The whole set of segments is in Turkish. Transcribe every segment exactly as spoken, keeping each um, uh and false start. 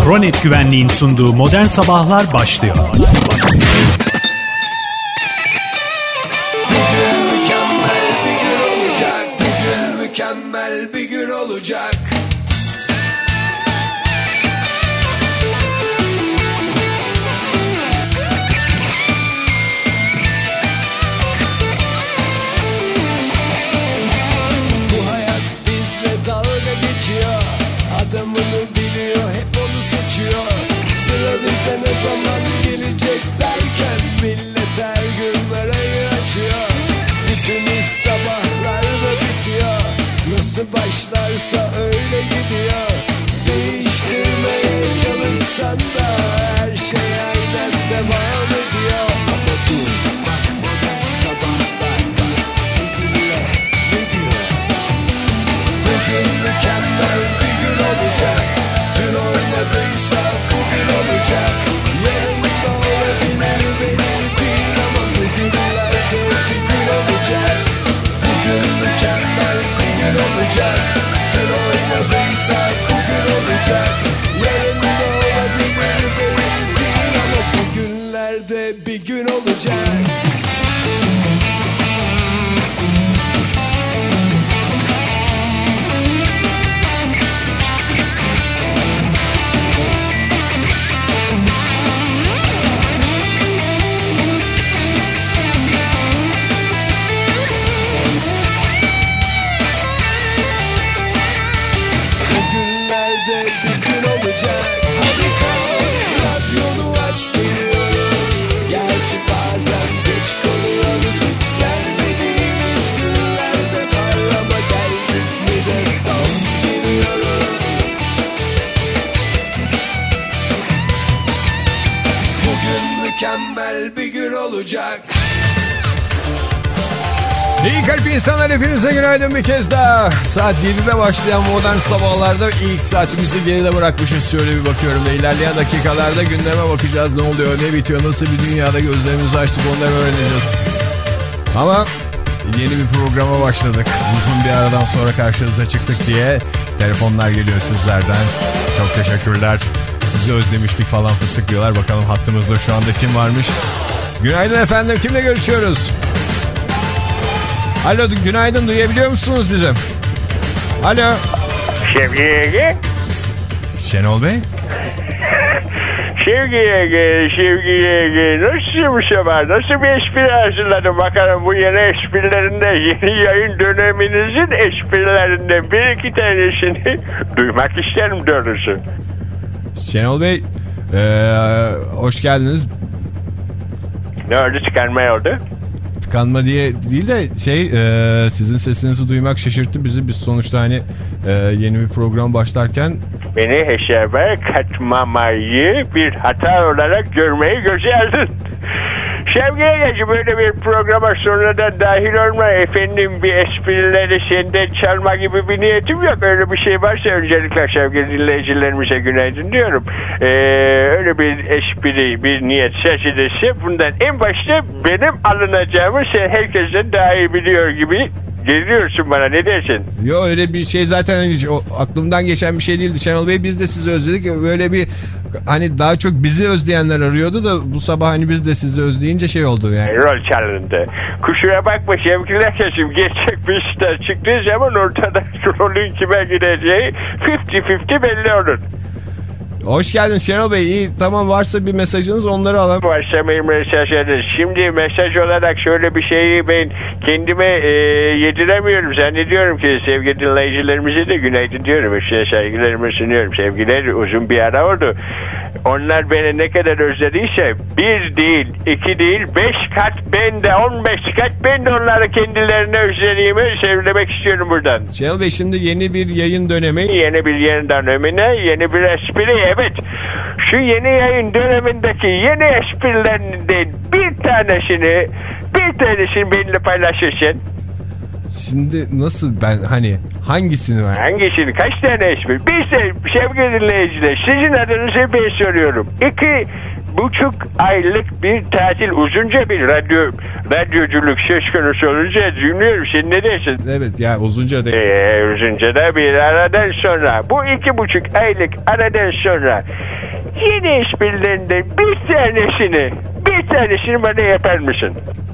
Kronet Güvenliğin sunduğu Modern Sabahlar başlıyor. Bugün mükemmel bir gün olacak. Bugün mükemmel bir gün olacak. Bu hayat bizle dalga geçiyor. Adamını biliyor, hep onu seçiyor. Sıra bize ne zaman gelecek derken millet her gün arayı açıyor. Bütün iş sabahlarda bitiyor. Nasıl başlarsa öyle gidiyor. Değiştirmeye çalışsan da her şey aynen devam ediyor. Ama dur bak, modern sabahlar var. Bir dinle ne diyor adam. Bugün mükemmel bir gün olacak. Dün olmadıysa bugün olacak. Yarın da olabilir, belli değil ama bugünlerde bir gün olacak. Bugün mükemmel bir gün olacak. Dün olmadıysa bugün olacak. Yarın da olabilir, belli değil ama bugünlerde bir gün olacak. Bugünlerde bir gün olacak. Hadi kalk, radyonu aç, geliyoruz. Gerçi bazen geç kalıyoruz. Hiç gelmediğimiz günlerde var ama geldik mi de tam geliyoruz. Bugün mükemmel bir gün olacak. İyi kalp insanlar, hepinize günaydın bir kez daha. Saat yedide başlayan modern sabahlarda ilk saatimizi geride bırakmışız. Şöyle bir bakıyorum da ilerleyen dakikalarda gündeme bakacağız. Ne oluyor, ne bitiyor, nasıl bir dünyada gözlerimizi açtık, onları öğreneceğiz. Ama yeni bir programa başladık. Uzun bir aradan sonra karşınıza çıktık diye telefonlar geliyor sizlerden. Çok teşekkürler. Sizi özlemiştik falan fıstık diyorlar. Bakalım hattımızda şu anda kim varmış? Günaydın efendim, kimle görüşüyoruz? Alo, günaydın, duyabiliyor musunuz bizi? Alo. Sevgili Ege. Şenol Bey. Sevgili Ege, sevgili Ege. Nasıl bu sabah? Nasıl bir espri hazırladım? Bakalım bu yeni esprilerinde, yeni yayın döneminizin esprilerinden bir iki tanesini duymak isterim doğrusu. Şenol Bey, ee, hoş geldiniz. Ne oldu, çıkarma oldu? Tıkanma diye değil de şey, e, sizin sesinizi duymak şaşırttı bizi. Biz sonuçta hani e, yeni bir program başlarken beni hesaba katmamayı bir hata olarak görmeyi göze aldın. Sevgili Egeci, böyle bir programa sonradan dahil olma, efendim bir esprileri senden çalma gibi bir niyetim yok. Öyle bir şey varsa öncelikle sevgili dinleyicilerimize günaydın diyorum. Ee, öyle bir espri, bir niyet söz edilse bundan en başta benim alınacağımı sen herkesten daha iyi biliyor gibi geliyorsun bana, ne dersin? Yok, öyle bir şey zaten hiç o, aklımdan geçen bir şey değildi Şenol Bey. Biz de sizi özledik. Böyle bir hani daha çok bizi özleyenler arıyordu da bu sabah hani biz de sizi özleyince şey oldu yani. Rol çalındı. Kusura bakma sevgili arkadaşım, gerçek bir işler çıktığı zaman ortada rolün kime gideceği elli elli belli olur. Hoş geldin Şenol Bey. İyi, tamam, varsa bir mesajınız onları alalım. Varsa bir mesajınız. Şimdi mesaj olarak şöyle bir şeyi ben kendime e, yediremiyorum. Zannediyorum ki sevgili dinleyicilerimize de günaydın diyorum. İşte saygılarımı sunuyorum. Sevgiler, uzun bir ara oldu. Onlar beni ne kadar özlediyse bir değil, iki değil, beş kat ben de, on beş kat ben de onları kendilerine özlediğimi söylemek istiyorum buradan. Şenol Bey, şimdi yeni bir yayın dönemi. Yeni bir yayın dönemine yeni bir espri, evet. Şu yeni yayın dönemindeki yeni esprilerinden bir tanesini, bir tanesini benimle paylaşırsın. Şimdi nasıl, ben hani hangisini var? Hangisini? Kaç tane espri? Bir de sevgili dinleyiciler, sizin adınızı ben soruyorum. İki, buçuk aylık bir tatil, uzunca bir radyo radyoculuk söz konusu olunca dinliyorum. Sen ne dersin? Evet ya, uzunca değil. Ee, uzunca da bir aradan sonra, bu iki buçuk aylık aradan sonra yeni esprilerinden bir tanesini bir tanesini bana yapar mısın?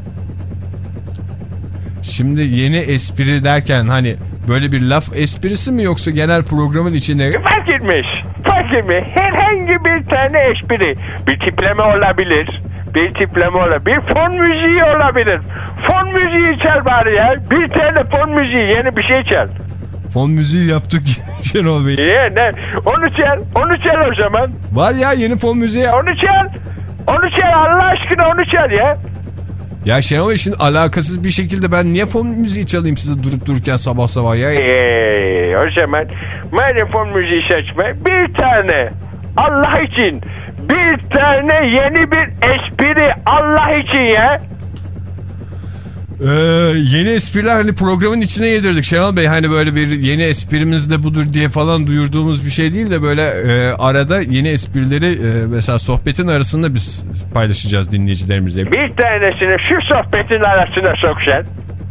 Şimdi yeni espri derken hani böyle bir laf esprisi mi yoksa genel programın içine? Fark etmez. Fark etmez. Herhangi bir tane espri. Bir tipleme olabilir. Bir tipleme olabilir. Bir fon müziği olabilir. Fon müziği çal bari ya. Bir tane fon müziği, yeni bir şey çal. Fon müziği yaptık Şenol Bey. Niye ne? Onu çal. Onu çal o zaman. Var ya yeni fon müziği. Onu çal. Onu çal Allah aşkına, onu çal ya. Ya Şenol Bey, şimdi alakasız bir şekilde ben niye fon müziği çalayım size durup dururken sabah sabah ya? Eee o zaman madem fon müziği seçme, bir tane Allah için bir tane yeni bir espri Allah için ya. Ee, yeni espriler hani programın içine yedirdik Şenol Bey, hani böyle bir yeni esprimiz de budur diye falan duyurduğumuz bir şey değil de böyle e, arada yeni esprileri e, mesela sohbetin arasında biz paylaşacağız dinleyicilerimizle. Bir tanesini şu sohbetin arasına soksan.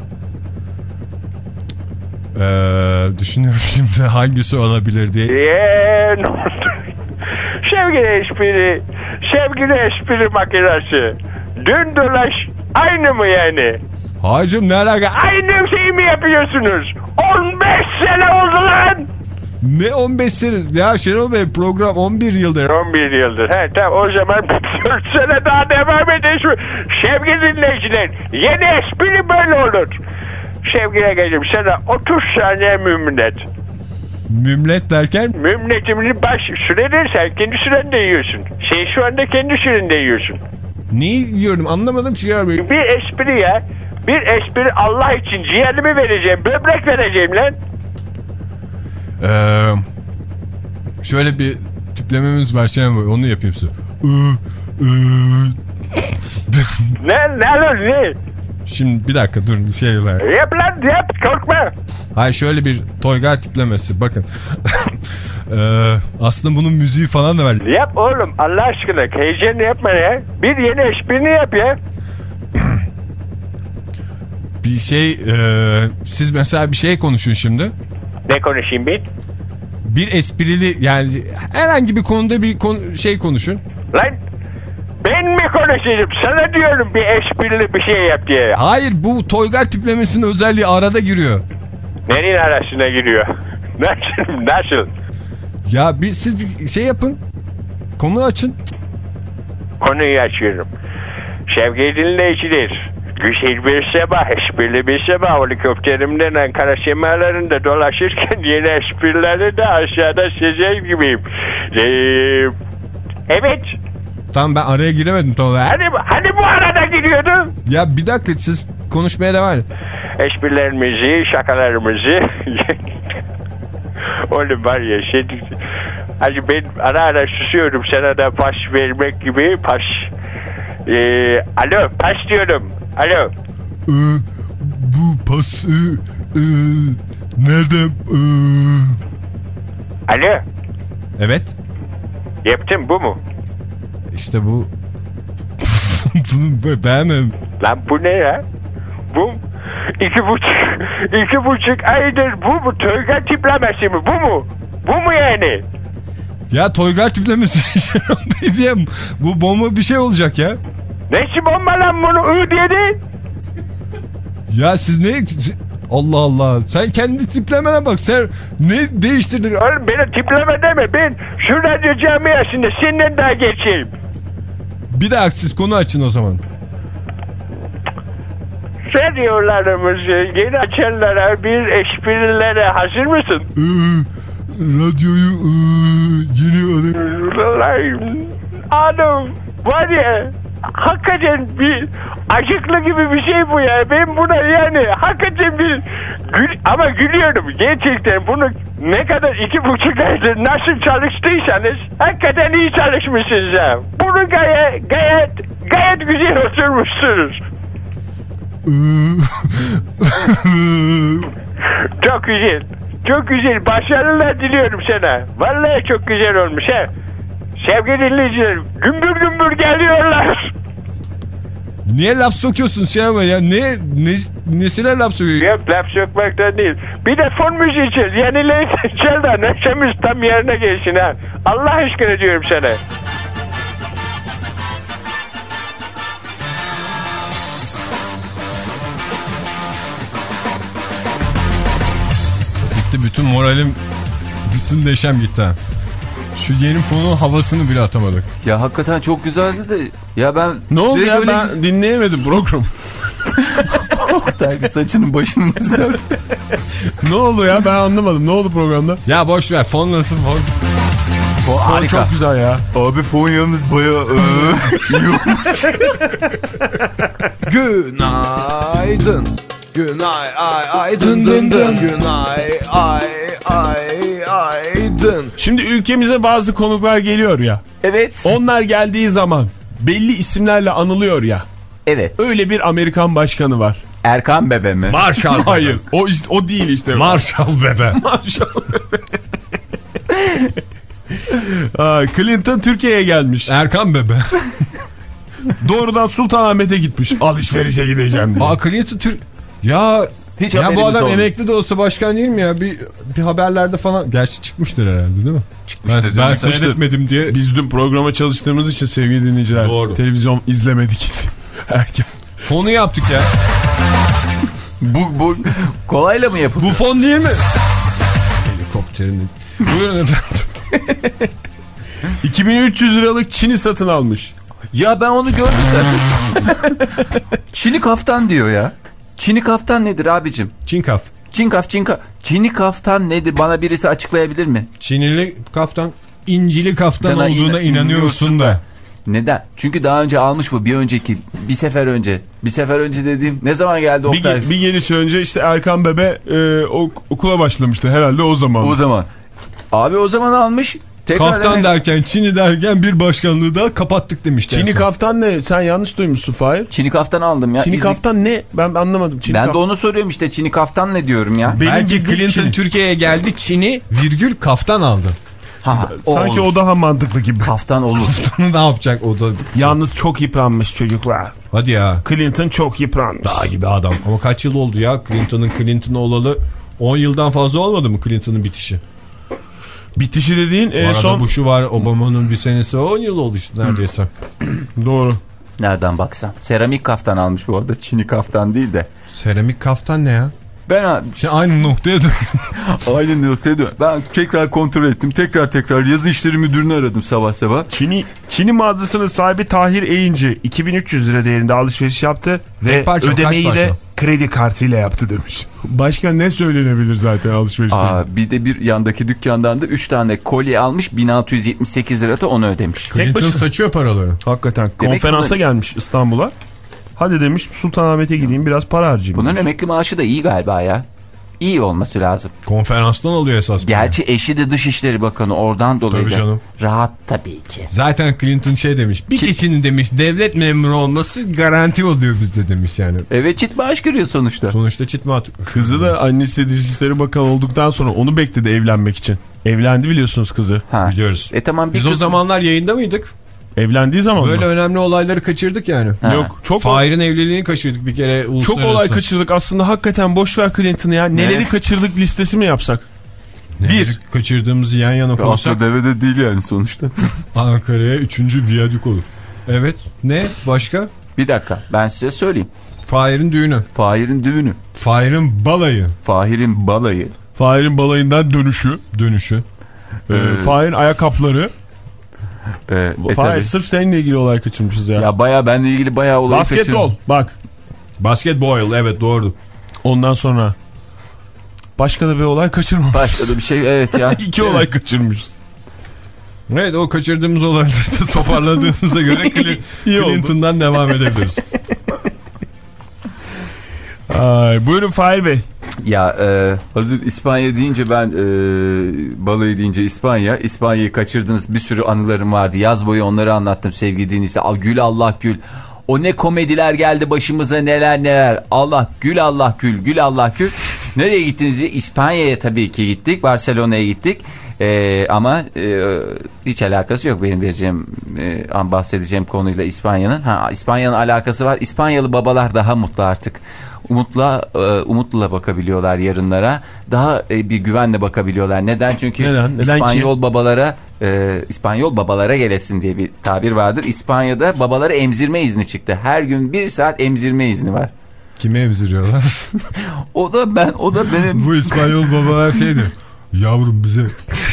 Ee, düşünüyorum şimdi hangisi olabilir diye. Eee ne oldu? Sevgili espri, sevgili espri makinesi, dün dolaş aynı mı yani? Hacım ne alaka? Aynı şeyi mi yapıyorsunuz? on beş sene oldu lan. Ne on beş sene? Ya Şenol Bey, program on bir yıldır. on bir yıldır. He tamam, o zaman dört sene daha devam edelim. Sevgili dinleyiciler, yeni espri böyle olur. Sevgili Ege'cim, sana otuz saniye mümnet. Mümlet derken? Mümnetimini baş süredir, sen kendi sürende yiyorsun. Sen şu anda kendi sürende yiyorsun. Neyi yiyorum anlamadım ki Şenol Bey. Bir espri ya. Bir espri Allah için, ciğerimi vereceğim, böbrek vereceğim lan. Ee, şöyle bir tiplememiz var Şenol Bey, onu yapayım size. Ne ne lan ne? Şimdi bir dakika dur, şey var. Yap lan yap, korkma. Hayır, şöyle bir Toygar tiplemesi bakın. ee, aslında bunun müziği falan da var. Yap oğlum Allah aşkına, heyecanlı yapma ya. Bir yeni esprini yap ya. Bir şey e, siz mesela bir şey konuşun şimdi. Ne konuşayım ben? Bir esprili, yani herhangi bir konuda bir konu, şey konuşun. Lan ben mi konuşayım? Sana diyorum bir esprili bir şey yap diye. Hayır, bu Toygar tiplemesinin özelliği arada giriyor. Neyin arasına giriyor? Nasıl? Nasıl? Ya bir, siz bir şey yapın. Konu açın. Konuyu açıyorum. Sevgili dinleyiciler, güzel bir sabah, esprili bir sabah, helikopterimden Ankara semalarında dolaşırken yeni esprileri de aşağıda sezer gibiyim. Ee, evet. Tamam, ben araya giremedim tam olarak. Hani, hani bu arada giriyordun? Ya bir dakika, siz konuşmaya devam edin. Esprilerimizi, şakalarımızı. Oğlum var ya şey... Hani ben ara ara susuyorum, sana da pas vermek gibi pas. Ee, alo, pas diyorum. Alo. Ee, bu pas e, e, nerede? E... Alo. Evet. Yaptım, bu mu? İşte bu. Bunu beğenmem. Lan bu ne ya? Bu iki buçuk iki buçuk aydır bu mu? Toygar tiplemesi mi? Bu mu? Bu mu yani? Ya Toygar tiplemesi diyeyim. Bu bomba bir şey olacak ya. Nesi bomba lan bunu? Ü dedi. Ya siz ne... Allah Allah. Sen kendi tiplemene bak. Sen ne değiştirdin? Oğlum beni tipleme deme. Ben şu radyo camiasında senden daha geçeyim. Bir de siz konu açın o zaman. Radyolarımızı yeni açanlara bir esprilere hazır mısın? Ee, radyoyu ee, yeni... Adam var ya, hakikaten bir acıklı gibi bir şey bu ya. Ben buna yani hakikaten bir gül, ama gülüyorum gerçekten. Bunu ne kadar iki buçuk aydır nasıl çalıştıysanız hakikaten iyi çalışmışsınız ya. Bunu gayet gayet gayet güzel oturmuşsunuz. Çok güzel. Çok güzel. Başarılar diliyorum sana. Vallahi çok güzel olmuş ha. Sevgili dinleyiciler, gümbür gümbür geliyorlar. Niye laf sokuyorsun şey ama ya? Ne, ne nesine laf sokuyorsun? Yok, laf sokmaktan değil. Bir de fon müziği çal. Yenileyin çal da neşemiz tam yerine gelsin ha. Allah aşkına diyorum sana. Gitti bütün moralim, bütün neşem gitti ha. Şu yeni fonun havasını bile atamadık. Ya hakikaten çok güzeldi de. Ya ben... Ne oldu ya, öyle... ben dinleyemedim programı. Oktay saçının başını düzeltti. Ne oldu ya, ben anlamadım. Ne oldu programda? Ya boş ver, fon nasıl fon? Fon, Fon çok güzel ya. Abi fon yalnız bayağı iyi olmuş. Günaydın. Günay ay ay dın dın dın. Günay ay ay ay dın. Şimdi ülkemize bazı konuklar geliyor ya. Evet. Onlar geldiği zaman belli isimlerle anılıyor ya. Evet. Öyle bir Amerikan başkanı var. Erkan Bebe mi? Marshall Bebe. Hayır. O işte o değil işte. Marshall Bebe. Marshall Bebe. Aa, Clinton Türkiye'ye gelmiş. Erkan Bebe. Doğrudan Sultanahmet'e gitmiş. Alışverişe gideceğim diye. Aa, Clinton Türk... Ya... Hiç ya bu adam oldu. emekli de olsa başkan değil mi ya? Bir, bir haberlerde falan... Gerçi çıkmıştır herhalde değil mi? Çıkmıştır. Ben, ben Çıkmıştır. seyretmedim diye... Biz dün programa çalıştığımız için sevgili dinleyiciler. Doğru. Televizyon izlemedik hiç. Erken. Fonu yaptık ya. Bu, bu kolayla mı yapılıyor? Bu fon değil mi? Helikopterin... Buyurun efendim. iki bin üç yüz liralık Çin'i satın almış. Ya ben onu gördüm de. Çin'i kaftan diyor ya. Çin'i kaftan nedir abicim? Çinkaf. Çin kaf, Çin kaf. Çin'i kaftan nedir? Bana birisi açıklayabilir mi? Çinili kaftan, incili kaftan Dana olduğuna in inanıyorsun da. Neden? Çünkü daha önce almış bu, bir önceki, bir sefer önce. Bir sefer önce dediğim ne zaman geldi Oktay? Bir, bir gelişi önce işte Erkan Bebe e, ok, okula başlamıştı herhalde o zaman. O zaman. Abi o zaman almış. Tekrar Kaftan demek... derken, Çin'i derken bir başkanlığı daha kapattık demişti. Çin'i kaftan ne? Sen yanlış duymuşsun Fahir. Çin'i kaftan aldım ya. Çin'i İzin... kaftan ne? Ben anlamadım. Çin'i ben kaf... de onu soruyorum işte, Çin'i kaftan ne diyorum ya. Benim Belki Clinton Çin'i. Türkiye'ye geldi, Çin'i virgül kaftan aldı. Ha, o Sanki olur. o daha mantıklı gibi. Kaftan olur. Ne yapacak o da? Yalnız çok yıpranmış çocuklar. Hadi ya. Clinton çok yıpranmış. Dağ gibi adam. Ama kaç yıl oldu ya Clinton'ın Clinton olalı? on yıldan fazla olmadı mı Clinton'ın bitişi? Bitişi dediğin Bu en arada son... Bush'u var, Obama'nın bir senesi on yıl oldu işte neredeyse. Doğru. Nereden baksan. Seramik kaftan almış bu arada. Çin'i kaftan değil de. Seramik kaftan ne ya? Ben Şey, aynı noktaya dön. aynı noktaya dön. Ben tekrar kontrol ettim. Tekrar tekrar yazı işleri müdürünü aradım sabah sabah. Çin'i Çin'i mağazasının sahibi Tahir Eğinci iki bin üç yüz lira değerinde alışveriş yaptı ve parça, ödemeyi kaç de parça? kredi kartıyla yaptı demiş. Başka ne söylenebilir zaten alışverişte? Aa, bir de bir yandaki dükkandan da üç tane kolye almış, bin altı yüz yetmiş sekiz lirada onu ödemiş. Clinton başına. saçıyor paraları. Hakikaten Demek konferansa bunlar... gelmiş İstanbul'a. Hadi demiş Sultanahmet'e gideyim biraz para harcayayım. Bunların demiş. emekli maaşı da iyi galiba ya. İyi olması lazım. Konferanstan alıyor esas. Gerçi eşi de Dışişleri Bakanı, oradan dolayı Tabii da canım. rahat tabii ki. Zaten Clinton şey demiş. Bir Çit- kişinin demiş devlet memuru olması garanti oluyor bizde demiş yani. Evet, çit maaş görüyor sonuçta. Sonuçta çit mi atıyor? Kızı da annesi Dışişleri Bakanı olduktan sonra onu bekledi evlenmek için. Evlendi biliyorsunuz kızı. Ha. Biliyoruz. E tamam, bir Biz o kız- zamanlar yayında mıydık? Evlendiği zaman Böyle mı? önemli olayları kaçırdık yani. Ha. Yok. Çok Fahir'in evliliğini kaçırdık bir kere çok uluslararası. olay kaçırdık. Aslında hakikaten boş ver Clinton'ı ya. Neleri Ne? kaçırdık listesi mi yapsak? Neleri Bir. kaçırdığımızı yan yana koysak devede değil yani sonuçta. Ankara'ya üçüncü viyadük olur. Evet. Ne? Başka? Bir dakika, ben size söyleyeyim. Fahir'in düğünü. Fahir'in düğünü. Fahir'in balayı. Fahir'in balayı. Fahir'in balayından dönüşü. Dönüşü. Ee, Fahir'in ayakkabıları. Ee, e, Fahir tabii. sırf seninle ilgili olay kaçırmışız ya. Ya baya benle ilgili bayağı olayı Basketbol. kaçırdım. Bak. Basketbol. Evet doğru. Ondan sonra başka da bir olay kaçırmamışız. Başka da bir şey, evet ya. İki olay kaçırmışız. Evet, o kaçırdığımız olayları da toparladığımıza göre İyi oldu. Clinton'dan devam edebiliriz. Ay, buyurun Fahir Bey. Ya e, hazır İspanya deyince ben e, balayı deyince İspanya. İspanya'yı kaçırdığınız bir sürü anılarım vardı. Yaz boyu onları anlattım sevgili dinleyiciler. Al, gül Allah gül. O ne komediler geldi başımıza, neler neler. Allah gül Allah gül, gül Allah gül. Nereye gittiniz diye İspanya'ya tabii ki gittik. Barcelona'ya gittik. Ee, ama e, hiç alakası yok benim vereceğim, e, bahsedeceğim konuyla İspanya'nın. Ha, İspanya'nın alakası var. İspanyalı babalar daha mutlu artık. Umutla e, umutla bakabiliyorlar yarınlara. Daha e, bir güvenle bakabiliyorlar. Neden? Çünkü Neden? Neden İspanyol ki? babalara e, İspanyol babalara gelesin diye bir tabir vardır. İspanya'da babalara emzirme izni çıktı. Her gün bir saat emzirme izni var. Kime emziriyorlar? O da ben, o da benim. Bu İspanyol babalar şeydi. Yavrum bize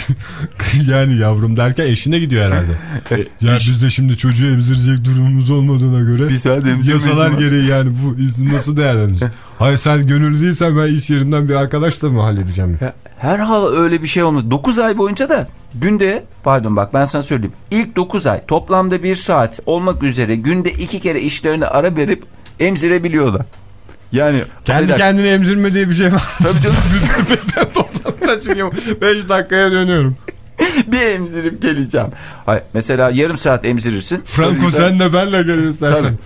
yani yavrum derken eşine gidiyor herhalde. Ya biz de şimdi çocuğu emzirecek durumumuz olmadığına göre bir saat emzirme yasalar izni gereği yani bu izni nasıl değerlendirecek? Hayır sen gönüllü değilsen ben iş yerinden bir arkadaşla mı halledeceğim? Herhal öyle bir şey olmaz. dokuz ay boyunca da günde, pardon bak ben sana söyleyeyim. İlk dokuz ay toplamda bir saat olmak üzere günde iki kere işlerine ara verip emzirebiliyorlar. Yani kendi affeder, kendine emzirme diye bir şey var. tabii canım. Ben toplamda çıkıyorum. beş dakikaya dönüyorum. Bir emzirip geleceğim. Hayır, mesela yarım saat emzirirsin. Franco sen de benle gel istersen. Tabii.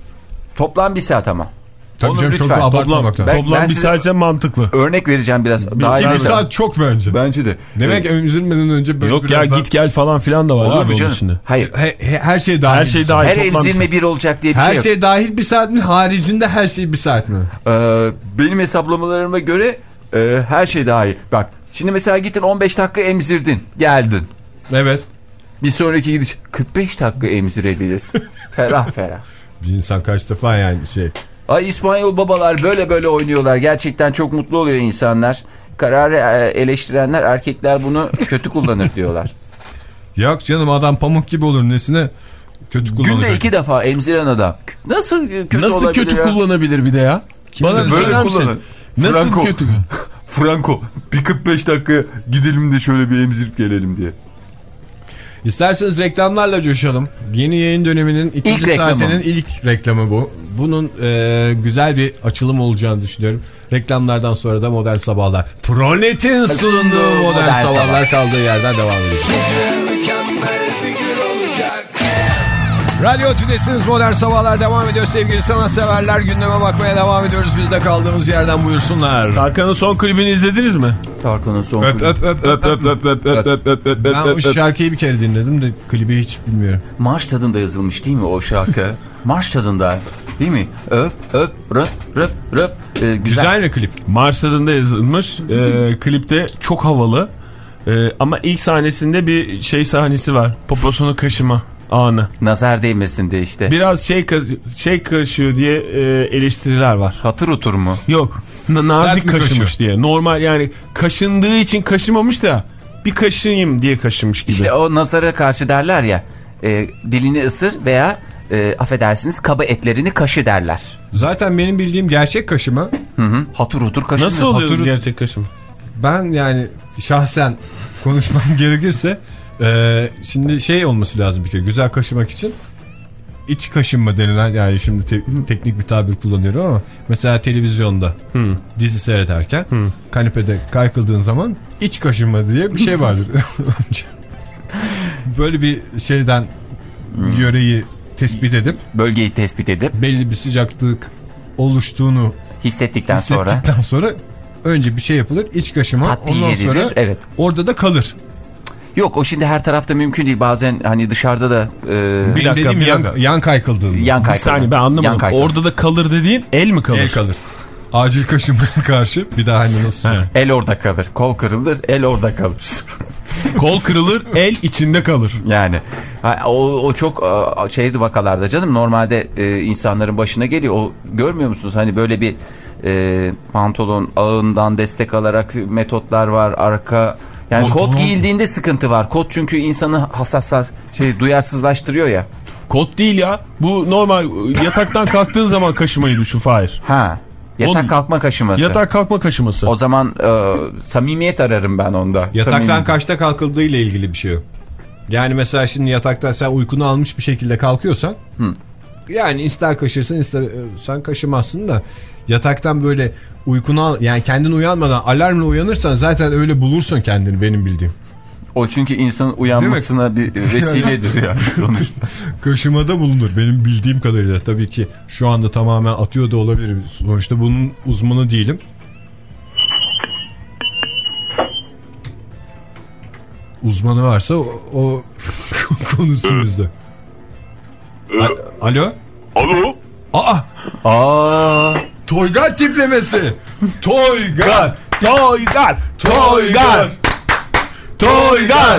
Toplam bir saat ama. Tabii Onu canım lütfen. çok da abartmamaktan. Ben- Toplam ben bir size- saatse mantıklı. Örnek vereceğim biraz. Bir- daha iyi bir Bir bir saat çok bence. Bence de. Demek emzirmeden önce böyle Yok ya biraz daha- git gel falan filan da var Olur abi mu onun canım? içinde. Hayır. He- he- her şey dahil. Her şey dahil. Her toplam emzirme bir bir olacak diye bir Her şey yok. şey dahil bir saat mi? Haricinde her şey bir saat mi? Ee, benim hesaplamalarıma göre e, her şey dahil. Bak şimdi mesela gittin on beş dakika emzirdin. Geldin. Evet. Bir sonraki gidiş kırk beş dakika emzirebilirsin. Ferah ferah. Bir insan kaç defa yani şey. Ay İspanyol babalar böyle böyle oynuyorlar. Gerçekten çok mutlu oluyor insanlar. Kararı e, eleştirenler, erkekler bunu kötü kullanır diyorlar. Yok canım adam pamuk gibi olur nesine kötü kullanacak. Günde iki defa emziren adam. Nasıl kötü Nasıl olabilir kötü ya? kullanabilir bir de ya? Bana böyle söyler misin? kullanır. Nasıl Franco. kötü? Franco bir kırk beş dakika gidelim de şöyle bir emzirip gelelim diye. İsterseniz reklamlarla coşalım. Yeni yayın döneminin ikinci İlk reklamı. saatinin ilk reklamı bu. Bunun e, güzel bir açılım olacağını düşünüyorum. Reklamlardan sonra da Modern Sabahlar. Pronet'in sunduğu Modern, Modern Sabahlar Sabah. kaldığı yerden devam edeceğiz. Mükemmel bir gün olacak. Radyo Tülesi'niz Modern Sabahlar devam ediyor sevgili sanatseverler. Gündeme bakmaya devam ediyoruz. Biz de kaldığımız yerden buyursunlar. Tarkan'ın son klibini izlediniz mi? Tarkan'ın son Öp öp öp öp öp öp öp öp öp öp öp. Ben o şarkıyı bir kere dinledim de klibi hiç bilmiyorum. Marş tadında yazılmış değil mi o şarkı? Marş tadında değil mi? Öp öp röp röp röp. Ee, güzel. Güzel mi klip? Marş tadında yazılmış. Ee, klipte çok havalı. Ee, ama ilk sahnesinde bir şey sahnesi var. Poposunu kaşıma anı. Nazar değmesin de işte. Biraz şey şey karışıyor diye e, eleştiriler var. Hatır otur mu? Yok. na- nazik mi kaşımış kaşıyor? diye. Normal yani kaşındığı için kaşımamış da bir kaşıyım diye kaşımış gibi. İşte o nazara karşı derler ya. E, dilini ısır veya e, affedersiniz kaba etlerini kaşı derler. Zaten benim bildiğim gerçek kaşıma. Hı hı. Hatır otur kaşınıyor. Nasıl oluyor Hatır- gerçek kaşıma? Ben yani şahsen konuşmam gerekirse e, şimdi şey olması lazım bir kere güzel kaşımak için iç kaşınma denilen yani şimdi te- teknik bir tabir kullanıyorum ama mesela televizyonda Hmm. dizi seyrederken Hmm. kanepede kaykıldığın zaman iç kaşınma diye bir şey vardır. Böyle bir şeyden yöreyi tespit edip Bölgeyi tespit edip belli bir sıcaklık oluştuğunu hissettikten sonra hissettikten sonra önce bir şey yapılır iç kaşıma tatbiye ondan edilir. sonra Evet. orada da kalır. Yok o şimdi her tarafta mümkün değil. Bazen hani dışarıda da e, Bir dakika, Dediğim bir yan, dakika. yan kaykıldığında. yan Bir kaykılı. saniye ben Yan anlamadım. kaykılı. Orada da kalır dediğin el mi kalır? El kalır. Acil kaşınmaya karşı bir daha hani nasıl? He. El orada kalır. Kol kırılır, el orada kalır. Kol kırılır, el içinde kalır. Yani ha, o, o çok a, şeydi vakalarda canım. Normalde e, insanların başına geliyor. O görmüyor musunuz? Hani böyle bir e, pantolon ağından destek alarak metotlar var. Arka yani Kot- kot giyildiğinde sıkıntı var. Kot çünkü insanı hassasla şey duyarsızlaştırıyor ya. Kot değil ya. Bu normal yataktan kalktığın zaman kaşımayı düşün Fahir. Ha. Yatak Oğlum, kalkma kaşıması. Yatak kalkma kaşıması. O zaman e, samimiyet ararım ben onda. Yataktan Samimiyet. kaçta kalkıldığı ile ilgili bir şey yok. Yani mesela şimdi yataktan sen uykunu almış bir şekilde kalkıyorsan Hı. yani ister kaşırsın ister sen kaşımazsın da yataktan böyle uykunu al yani kendin uyanmadan alarmla uyanırsan zaten öyle bulursun kendini benim bildiğim. O çünkü insanın uyanmasına bir vesiledir yani sonuçta. Kaşımada bulunur benim bildiğim kadarıyla tabii ki şu anda tamamen atıyor da olabilir sonuçta bunun uzmanı değilim. uzmanı varsa o, o konusu bizde. A- Alo? Alo? Aa! Aa! Toygar tiplemesi. Toygar. Toygar! Toygar! Toygar!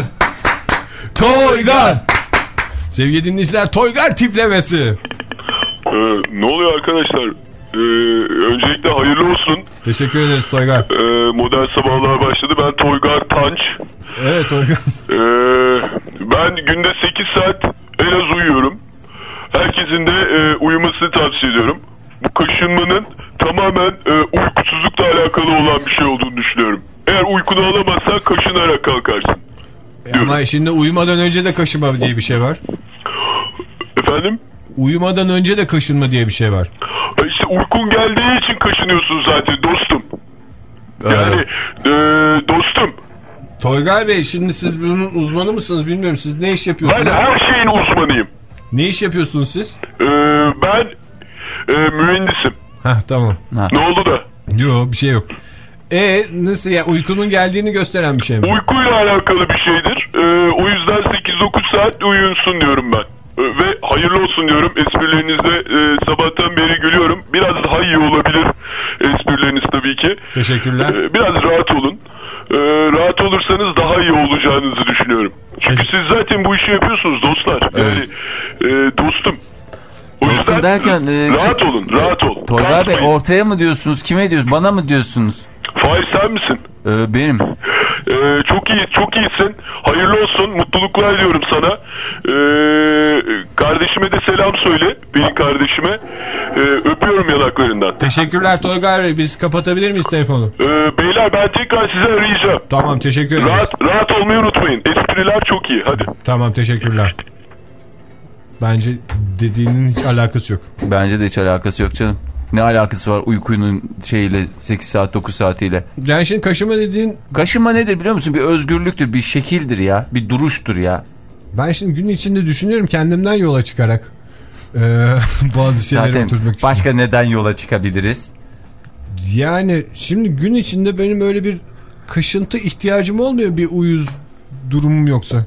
Toygar! Sevgili dinleyiciler, Toygar tiplemesi. Ee, ne oluyor arkadaşlar? Ee, öncelikle hayırlı olsun. Teşekkür ederiz Toygar. Ee, modern sabahlar başladı. Ben Toygar Tanç. Evet Toygar. Ee, ben günde sekiz saat en az uyuyorum. Herkesin de e, uyumasını tavsiye ediyorum. Bu kaşınmanın tamamen e, uykusuzlukla alakalı olan bir şey olduğunu düşünüyorum. Eğer uykunu alamazsan kaşınarak kalkarsın. E ama şimdi uyumadan önce de kaşınma diye bir şey var. Efendim? Uyumadan önce de kaşınma diye bir şey var. İşte uykun geldiği için kaşınıyorsun zaten dostum. Yani e, dostum. Toygar Bey, şimdi siz bunun uzmanı mısınız bilmiyorum. Siz ne iş yapıyorsunuz? Ben her şeyin uzmanıyım. Ne iş yapıyorsunuz siz? Ee, ben e, mühendisim. Heh, tamam. Ha. Ne oldu da? Yok, bir şey yok. E nasıl ya, uykunun geldiğini gösteren bir şey mi? Uykuyla alakalı bir şeydir. Ee, o yüzden sekiz dokuz saat uyuyunsun diyorum ben. Ee, ve hayırlı olsun diyorum. Esprilerinizde e, sabahtan beri gülüyorum. Biraz daha iyi olabilir esprileriniz tabii ki. Teşekkürler. Ee, biraz rahat olun. Ee, rahat olursanız daha iyi olacağınızı düşünüyorum. Çünkü siz zaten bu işi yapıyorsunuz dostlar. Yani e, dostum. O Dostum yüzden derken, e, rahat olun, rahat ol. Toygar Bey, ortaya mı diyorsunuz? Kime diyorsunuz? Bana mı diyorsunuz? Fahir sen misin? Ee, benim. Ee, çok iyi, çok iyisin. Hayırlı olsun, mutluluklar diliyorum sana. Ee, kardeşime de selam söyle, benim kardeşime. Ee, öpüyorum yanaklarından. Teşekkürler Toygar Bey. Biz kapatabilir miyiz telefonu? Ee, beyler ben tekrar size arayacağım. Tamam, teşekkür ederiz. Rahat, rahat olmayı unutmayın. Espriler çok iyi, hadi. Tamam, teşekkürler. Bence dediğinin hiç alakası yok. Bence de hiç alakası yok canım. Ne alakası var uykunun şeyiyle, sekiz saat dokuz saatiyle? Yani şimdi kaşıma dediğin... Kaşınma nedir biliyor musun? Bir özgürlüktür, bir şekildir ya. Bir duruştur ya. Ben şimdi gün içinde düşünüyorum, kendimden yola çıkarak ee, bazı şeyleri Zaten oturtmak için. başka neden yola çıkabiliriz? Yani şimdi gün içinde benim öyle bir kaşıntı ihtiyacım olmuyor, bir uyuz durumum yoksa.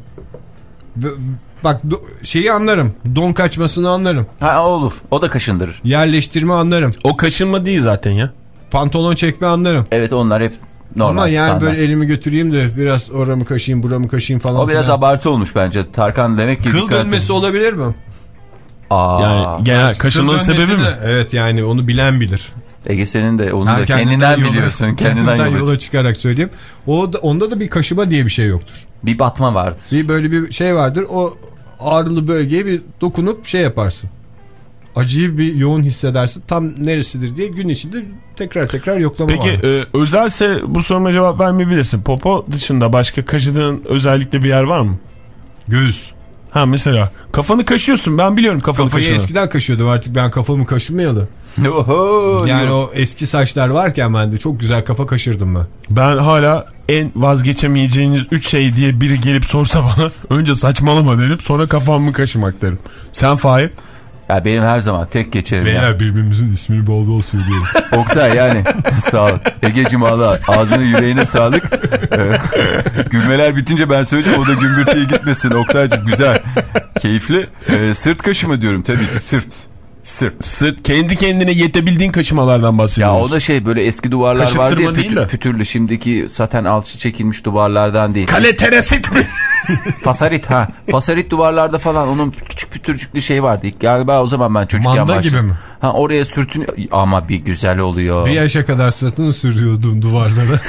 Bak şeyi anlarım, don kaçmasını anlarım. Ha, olur, o da kaşındırır. Yerleştirme anlarım. O kaşınma değil zaten ya. Pantolon çekme anlarım. Evet, onlar hep normal. Ama yani standart. böyle elimi götüreyim de biraz oramı kaşıyayım, buramı kaşıyayım falan. O biraz falan. Abartı olmuş bence. Tarkan demek ki... Kıl dönmesi olabilir mi? Aa, yani genel kaşınmanın sebebi mi? Evet, yani onu bilen bilir. Ege senin de onu Ha, da kendinden, kendinden yola, biliyorsun. Kendinden, kendinden yola, yola çıkarak söyleyeyim. O da, onda da bir kaşıma diye bir şey yoktur. Bir batma vardır. Bir böyle bir şey vardır. O ağrılı bölgeye bir dokunup şey yaparsın. Acıyı bir yoğun hissedersin. Tam neresidir diye gün içinde tekrar tekrar yoklama Peki, var. Peki e, özelse bu soruma cevap vermeyebilirsin. Popo dışında başka kaşıdığın özellikle bir yer var mı? Göğüs. Ha, mesela kafanı kaşıyorsun, ben biliyorum kafanı Kafayı kaşını. eskiden kaşıyordum, artık ben kafamı kaşımayalı. Oho, yani diyor. o eski saçlar varken ben de çok güzel kafa kaşırdım ben. Ben hala en vazgeçemeyeceğiniz üç şey diye biri gelip sorsa bana önce saçmalama derim, sonra kafamı kaşımak derim. Sen Fahir? Ya benim her zaman tek geçerim ya. Beyler birbirimizin ismini bol bol söyleyelim. Oktay yani sağ ol. Egeciğim ağla. Ağzına yüreğine sağlık. Ee, gülmeler bitince ben söyleyeceğim, o da gümbürtüye gitmesin. Oktaycığım güzel. Keyifli. Ee, sırt kaşıma diyorum tabii ki, sırt. Sırt. Sırt, kendi kendine yetebildiğin kaşımalardan bahsediyoruz. Ya o da şey, böyle eski duvarlar Kaşıttırma vardı ya, değil pütür, de. pütürlü, şimdiki saten alçı çekilmiş duvarlardan değil. Kale teresit mi? Fasarit ha. Fasarit duvarlarda falan onun küçük pütürcüklü şey vardı. Galiba o zaman ben çocukken Manda başladım. gibi mi? Ha, oraya sürtün ama bir güzel oluyor. Bir yaşa kadar sırtını sürüyordum duvarlara.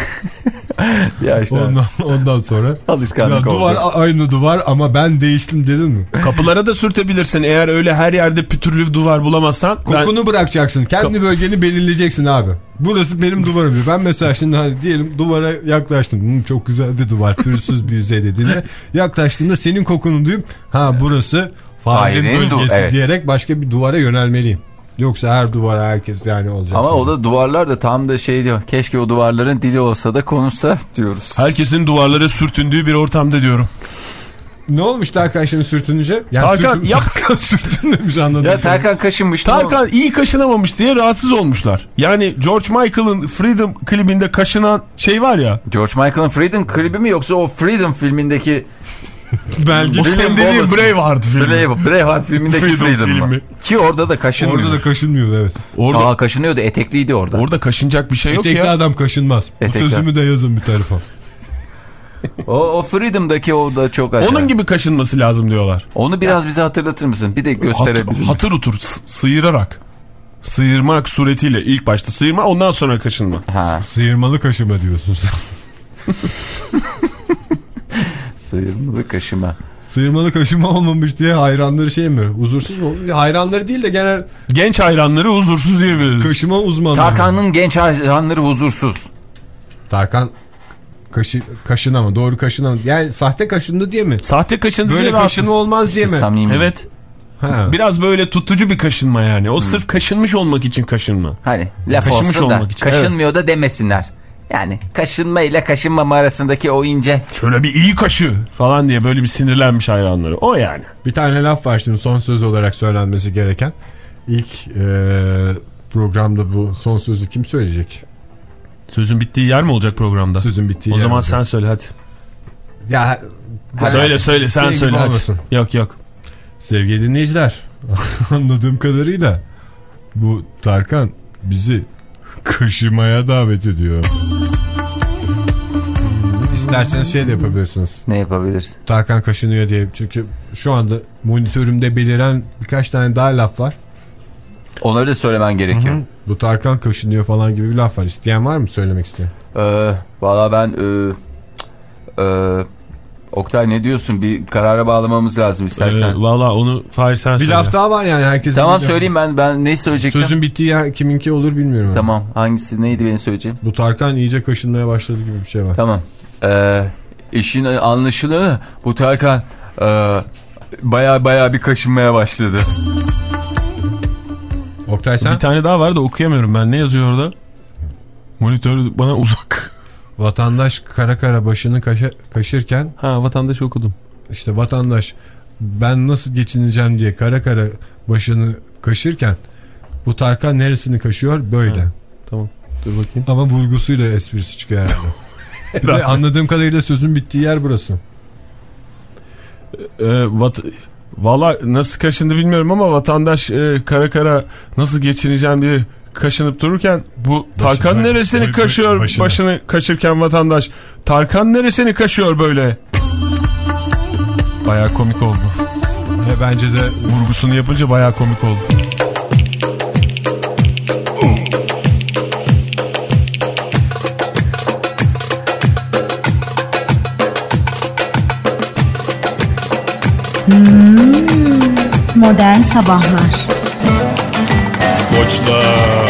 Ya işte. Ondan, ondan sonra. Alışkanlık ya, oldu. duvar aynı duvar ama ben değiştim dedin mi? Kapılara da sürtebilirsin eğer öyle her yerde pütürlü duvar bulamazsan. Kokunu ben... bırakacaksın. Kendi Kap... bölgeni belirleyeceksin abi. Burası benim duvarım diyor. Ben mesela şimdi hani diyelim duvara yaklaştım. Hmm, çok güzel bir duvar, pürüzsüz bir yüzey dediğinde yaklaştığımda senin kokunu duyup ha burası Fahir'in bölgesi evet. diyerek başka bir duvara yönelmeliyim. Yoksa her duvara herkes yani olacak. Ama şimdi. O da duvarlar da tam da şey diyor. Keşke o duvarların dili olsa da konuşsa diyoruz. Herkesin duvarlara sürtündüğü bir ortamda diyorum. Ne olmuş Tarkan şimdi sürtününce? Yani Tarkan sürtün... yap. Tarkan sürtünmemiş anladım. Ya Tarkan kaşınmış. Tarkan iyi kaşınamamış diye rahatsız olmuşlar. Yani George Michael'ın Freedom klibinde kaşınan şey var ya. George Michael'ın Freedom klibi mi yoksa o Freedom filmindeki belge. O senin dediğin Braveheart filmi. Brave, Braveheart filmindeki Freedom, Freedom filmi. mı? Ki orada da kaşınmıyor. Orada da kaşınmıyordu evet. Orada, Aa kaşınıyordu, etekliydi orada. orada kaşınacak bir şey yok Etekli ya. adam kaşınmaz. Bu Etekli. sözümü de yazın bir tarafa. O, o Freedom'daki o da çok acayip. Onun gibi kaşınması lazım diyorlar. Onu biraz bize hatırlatır mısın? Bir de gösterebilir Hat, misin? hatır otur sıyırarak. Sıyırmak suretiyle ilk başta sıyırma, ondan sonra kaşınma. Ha. Sıyırmalı kaşıma diyorsun sen. Sıyırmalı kaşıma. Sıyırmalı kaşıma olmamış diye hayranları şey mi? Huzursuz mu? Hayranları değil de genel Genç hayranları huzursuz diyebiliriz. kaşıma uzmanı. Tarkan'ın genç hayranları huzursuz. Tarkan kaşı, kaşın ama doğru kaşın ama. Yani sahte kaşındı diye mi? Sahte kaşındı Böyle diye rahatsız. kaşını olmaz diye mi? Samimi. Evet. Ha. Biraz böyle tutucu bir kaşınma yani. O hmm. sırf kaşınmış olmak için kaşınma. Hani laf Kaşınmış olsun da olmak için, kaşınmıyor evet. Da demesinler. Yani kaşınma ile kaşınmama arasındaki o ince. Şöyle bir iyi kaşı falan diye böyle bir sinirlenmiş hayranları. O yani. Bir tane laf var şimdi son söz olarak söylenmesi gereken. İlk e, programda bu son sözü kim söyleyecek? Sözün bittiği yer mi olacak programda? Sözün bittiği o yer. O zaman olacak. sen söyle hadi. Ya hadi söyle söyle sen sevgili söyle hadi. olmasın. Yok yok. Sevgili dinleyiciler, anladığım kadarıyla bu Tarkan bizi kaşımaya davet ediyor. İsterseniz şey de yapabilirsiniz. Ne yapabiliriz? Tarkan kaşınıyor diye. Çünkü şu anda monitörümde beliren birkaç tane daha laf var. Onları da söylemen gerekiyor. Hı hı. Bu Tarkan kaşınıyor falan gibi bir laf var. İsteyen var mı söylemek isteyen? Ee, Valla ben e, e, Oktay ne diyorsun? Bir karara bağlamamız lazım istersen. Ee, Valla onu Fahir sen bir söyle. Bir laf daha var yani herkesin. Tamam söyleyeyim ben. Ben ne söyleyecektim? Sözün bittiği yer kiminki olur bilmiyorum. Tamam. Yani. Hangisi neydi benim söyleyeceğim? Bu Tarkan iyice kaşınmaya başladı gibi bir şey var. Tamam. Ee, işin anlaşılı bu Tarkan e, baya baya bir kaşınmaya başladı. Oktay sen? Bir tane daha var da okuyamıyorum ben. Ne yazıyor orada? Monitör bana uzak. Vatandaş kara kara başını kaşı, kaşırken. Ha vatandaş okudum. İşte vatandaş ben nasıl geçineceğim diye kara kara başını kaşırken bu Tarkan neresini kaşıyor? Böyle. Ha, tamam. Dur bakayım. Ama vurgusuyla esprisi çıkıyor herhalde. Ve anladığım kadarıyla sözün bittiği yer burası. Ee, vat Valla nasıl kaşındı bilmiyorum ama vatandaş e, kara kara nasıl geçineceğim diye kaşınıp dururken bu Tarkan başına, neresini boy, kaşıyor başına. Başını kaşırken vatandaş Tarkan neresini kaşıyor böyle. Baya komik oldu. Ve bence de vurgusunu yapınca baya komik oldu. Hmm, modern sabahlar. Koçlar.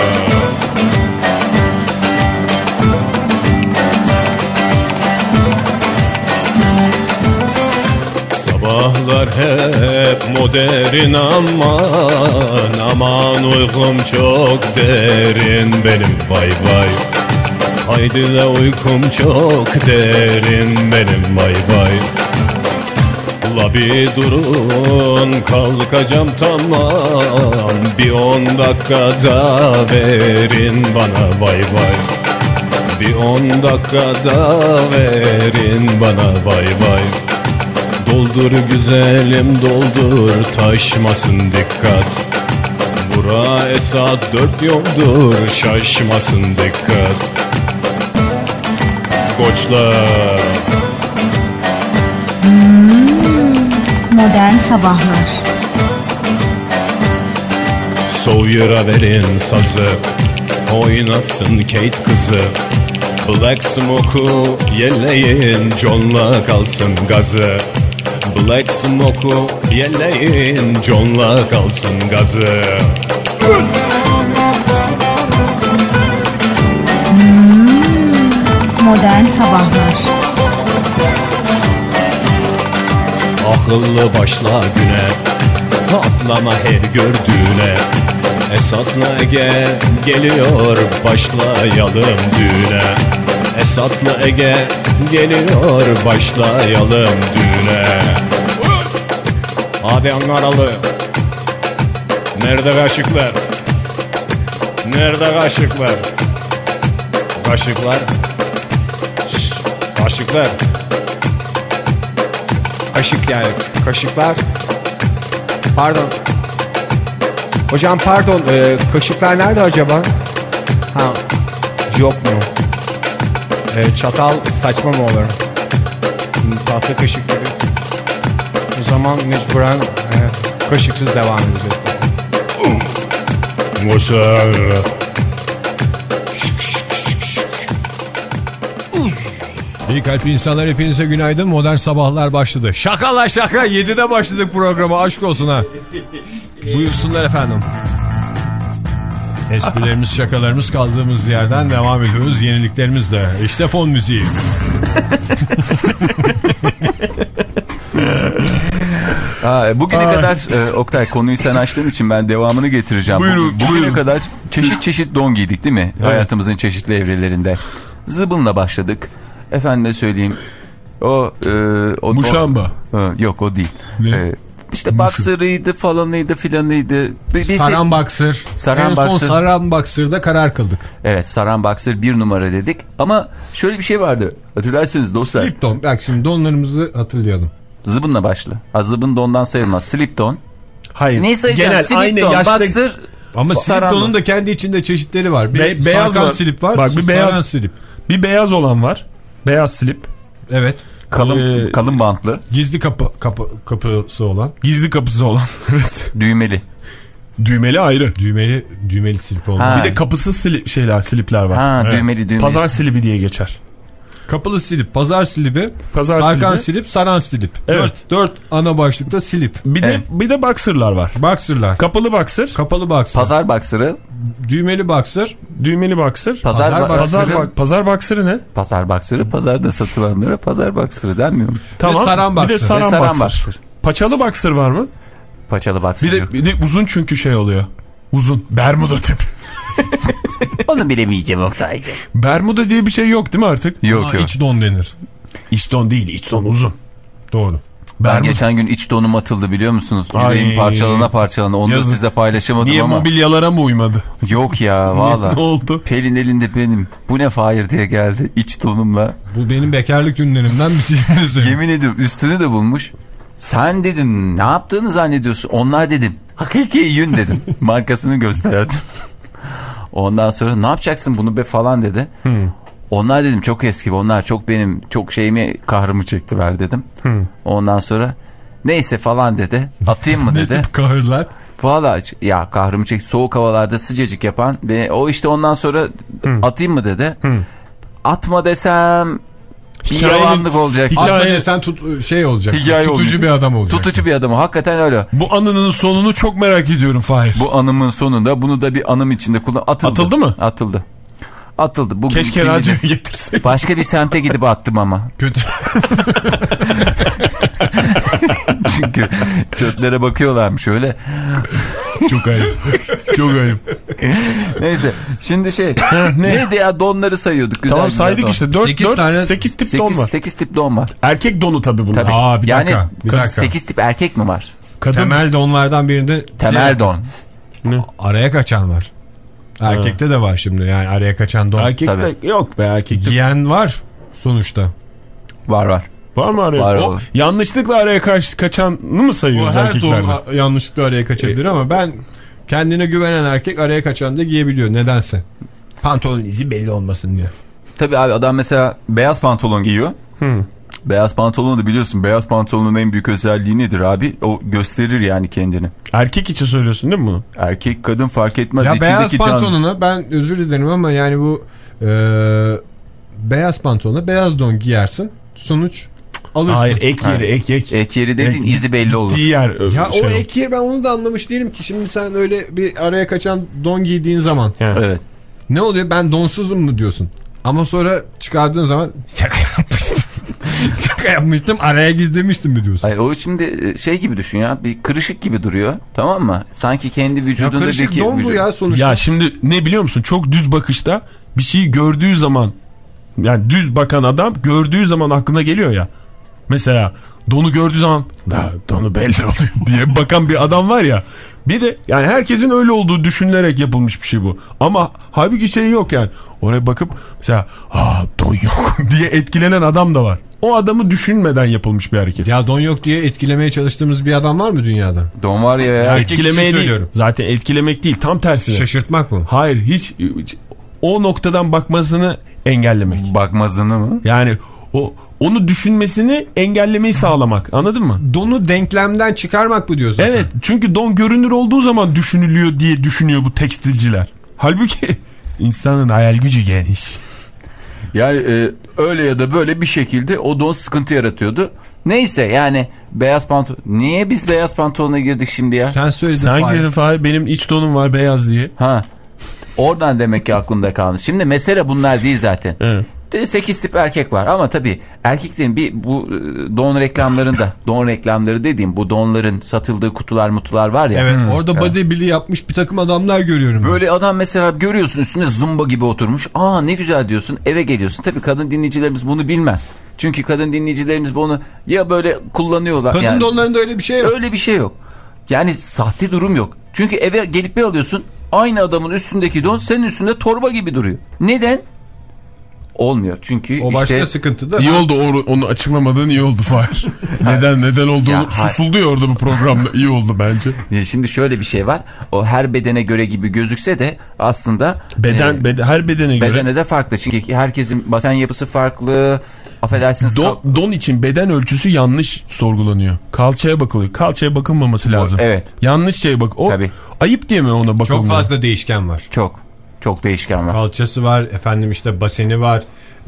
Sabahlar hep modern aman aman uykum çok derin benim vay vay. Haydi de uykum çok derin benim vay vay. La bir durun kalkacağım tamam bir on dakikada verin bana vay vay. Bir on dakikada verin bana vay vay. Doldur güzelim doldur taşmasın dikkat. Bura Esat dört yoldur şaşmasın dikkat. Koçlar. Modern sabahlar. Sawyer'a verin sazı, oynatsın Kate kızı. Black Smoke'u yelleyin, John'la kalsın gazı. Black Smoke'u yelleyin, John'la kalsın gazı. Hmm, modern sabahlar. Akıllı başla güne, atlama her gördüğüne. Esat'la Ege geliyor, başlayalım düğüne. Esat'la Ege geliyor, başlayalım düğüne. Hadi Ankaralı. Nerede kaşıklar? Nerede kaşıklar? Kaşıklar. Şşş, kaşıklar. Kaşık yani. Kaşıklar. Pardon. Hocam pardon. E, kaşıklar nerede acaba? Ha. Yok mu? E, çatal saçma mı olur? Tahta kaşık gibi. O zaman mecburen e, kaşıksız devam edeceğiz. Maşallah. İyi kalp insanlar, hepinize günaydın. Modern Sabahlar başladı. Şaka la şaka, yedide başladık programa, aşk olsun ha. Buyursunlar efendim. Esprilerimiz, şakalarımız kaldığımız yerden devam ediyoruz. Yeniliklerimiz de. İşte fon müziği. Aa, bugüne Ay. kadar e, Oktay, konuyu sen açtığın için ben devamını getireceğim. Buyurun, bugüne buyurun. kadar çeşit çeşit don giydik değil mi? Evet. Hayatımızın çeşitli evrelerinde. Zıbınla başladık. Efendime söyleyeyim. O, e, o Muşamba. O, e, yok o değil. E, işte boxer'ıydı falanıydı filanıydı. Biz Saran boxer. Saran en son boxer. Saran boxer'da karar kıldık. Evet, Saran boxer bir numara dedik. Ama şöyle bir şey vardı. Hatırlarsınız dostlar. Slip don. Bak şimdi donlarımızı hatırlayalım. Zıbınla başla. Ha, zıbın dondan sayılmaz. Slip don. Hayır. Ne sayacağım? Genel Slip aynı don, yaşta... boxer. Ama slip donun da kendi içinde çeşitleri var. Bir Be beyaz sarkan var. slip var. Bak bir beyaz slip. Bir beyaz olan var. Beyaz slip. Evet. Kalın ee, kalın bantlı. Gizli kapı, kapı kapısı olan. Gizli kapısı olan. Evet. Düğmeli. Düğmeli ayrı. Düğmeli düğmeli slip olan. Bir de kapısız slip şeyler, slipler var. Ha, evet. düğmeli düğmeli. Pazar slipi diye geçer. Kapalı slip, pazar slipi, pazar sarkan slipi. slip, saran slip. Evet. Dört, dört ana başlıkta slip. Bir de evet. bir de boxer'lar var. Boxer'lar. Kapalı boxer. Kapalı boxer. Pazar boxer'ı. Düğmeli boxer. Düğmeli boxer. Pazar, pazar boxer'ı. Pazar, pazar boxer'ı ne? Pazar boxer'ı. Pazarda satılanlara pazar boxer'ı denmiyor mu? Tamam. Ve saran boxer. Bir de saran, saran boxer. boxer. Paçalı boxer var mı? Paçalı boxer. Bir de, bir de uzun, çünkü şey oluyor. Uzun. Bermuda tip. Onu bilemeyeceğim Oktay'cığım. Bermuda diye bir şey yok değil mi artık? Yok Aa, yok. İç don denir. İç don değil, iç don uzun. Doğru. Ben Bermuda. geçen gün iç donum atıldı biliyor musunuz? Yüreğim parçalana parçalana. Onu Yazık. da sizle paylaşamadım Niye, ama. Niye mobilyalara mı uymadı? Yok ya valla. Ne oldu? Pelin elinde benim. Bu ne Fahir diye geldi iç donumla. Bu benim bekarlık günlerimden bir şey. Yemin ediyorum üstünü de bulmuş. Sen dedim ne yaptığını zannediyorsun? Onlar dedim. Hakiki yün dedim. Markasını gösterdim. Ondan sonra ne yapacaksın bunu be falan dedi. Hmm. Onlar dedim çok eski. Onlar çok benim çok şeyimi kahrımı çektiler dedim. Hmm. Ondan sonra neyse falan dedi. Atayım mı dedi. Ne tip kahırlar? Valla ya kahrımı çekti. Soğuk havalarda sıcacık yapan. Ve o işte ondan sonra hmm. atayım mı dedi. Hmm. Atma desem bir yalanlık olacak. Hikaye... Atma desen tut, şey olacak. Hikaye tutucu olacak. bir adam olacak. Tutucu bir adam. Hakikaten öyle. Bu anının sonunu çok merak ediyorum Fahir. Bu anımın sonunda bunu da bir anım içinde kullan. Atıldı. Atıldı mı? Atıldı. Atıldı. Bugün keşke radyoyu getirseydin. Başka bir semte gidip attım ama. Kötü. Çünkü kötlere bakıyorlarmış öyle. Çok ayıp. Çok ayıp. Neyse. Şimdi şey. ne? Neydi ya, donları sayıyorduk. Güzel tamam saydık don. işte. dört, dört, tane... sekiz tip sekiz, don var. sekiz tip don var. Erkek donu tabii bunlar. Tabii. Aa bir yani, dakika. Bir dakika. sekiz tip erkek mi var? Kadın... Temel donlardan birinde. Temel şey, don. Ne? Araya kaçan var. Erkekte de var şimdi yani araya kaçan don. Erkekte tabii. Yok be erkekte. Giyen var sonuçta. Var var. Var mı araya? Var, o, yanlışlıkla araya kaç, kaçanı mı sayıyoruz erkeklerden? Her don yanlışlıkla araya kaçabilir e, ama ben kendine güvenen erkek araya kaçan da giyebiliyor nedense. Pantolon izi belli olmasın diye. Tabii abi adam mesela beyaz pantolon giyiyor. Hmm. Beyaz pantolonu da biliyorsun. Beyaz pantolonun en büyük özelliği nedir abi? O gösterir yani kendini. Erkek için söylüyorsun değil mi bunu? Erkek kadın fark etmez. Ya İçindeki beyaz pantolonuna can... ben özür dilerim ama yani bu e, beyaz pantolona beyaz don giyersin. Sonuç alırsın. Hayır ek yeri ek ek. Ek yeri dediğin ek, izi belli olur. Yer, ya şey o ek yeri ben onu da anlamış değilim ki. Şimdi sen öyle bir araya kaçan don giydiğin zaman. Yani. Evet. Ne oluyor, ben donsuzum mu diyorsun? Ama sonra çıkardığın zaman şaka yapmıştım. Şaka yapmıştım araya gizlemiştim mi diyorsun? Hayır, o şimdi şey gibi düşün ya, bir kırışık gibi duruyor, tamam mı? Sanki kendi vücudunda ya kırışık don vücud... bu ya sonuçta. Ya şimdi ne biliyor musun, çok düz bakışta bir şeyi gördüğü zaman, yani düz bakan adam gördüğü zaman aklına geliyor ya. Mesela donu gördüğü zaman da donu belli oluyor diye bakan bir adam var ya. Bir de yani herkesin öyle olduğu düşünülerek yapılmış bir şey bu. Ama halbuki şey yok yani. Oraya bakıp mesela aa don yok diye etkilenen adam da var. O adamı düşünmeden yapılmış bir hareket. Ya don yok diye etkilemeye çalıştığımız bir adam var mı dünyada? Don var ya. ya. Etkilemeye değil. Zaten etkilemek değil, tam tersine. Şaşırtmak mı? Hayır, hiç, hiç o noktadan bakmasını engellemek. Bakmasını mı? Yani o onu düşünmesini engellemeyi sağlamak. Anladın mı? Donu denklemden çıkarmak mı diyorsun? Evet. Sen? Çünkü don görünür olduğu zaman düşünülüyor diye düşünüyor bu tekstilciler. Halbuki insanın hayal gücü geniş. Yani e, öyle ya da böyle bir şekilde o don sıkıntı yaratıyordu. Neyse yani beyaz pantolon. Niye biz beyaz pantolona girdik şimdi ya? Sen söyledin. Sen girdin Fahir. Benim iç donum var beyaz diye. Ha. Oradan demek ki aklımda kalmış. Şimdi mesele bunlar değil zaten. Evet. sekiz tip erkek var ama tabii erkeklerin bir bu don reklamlarında don reklamları dediğim bu donların satıldığı kutular mutular var ya. Evet hmm. orada bodybuild'i yapmış bir takım adamlar görüyorum. Böyle ben. Adam mesela görüyorsun üstünde zımba gibi oturmuş. Aa ne güzel diyorsun, eve geliyorsun. Tabii kadın dinleyicilerimiz bunu bilmez. Çünkü kadın dinleyicilerimiz bunu ya böyle kullanıyorlar. Kadın yani, donlarında öyle bir şey yok. Öyle bir şey yok. Yani sahte durum yok. Çünkü eve gelip bir alıyorsun, aynı adamın üstündeki don senin üstünde torba gibi duruyor. Neden? Olmuyor çünkü o başka işte... sıkıntı da. İyi oldu onu, onu açıklamadığın iyi oldu Fahir. neden neden olduğunu ya, susuldu ya orada bu programda, iyi oldu bence. Şimdi şöyle bir şey var. O her bedene göre gibi gözükse de aslında beden, e, beden her bedene göre bedene de farklı. Çünkü herkesin basen yapısı farklı. Affedersiniz. Don, don için beden ölçüsü yanlış sorgulanıyor. Kalçaya bakılıyor. Kalçaya bakılmaması lazım. O, evet. Yanlış şey bak. O tabii. Ayıp diye mi ona bakılmıyor? Çok fazla değişken var. Çok. Çok değişken var. Kalçası var, efendim işte baseni var.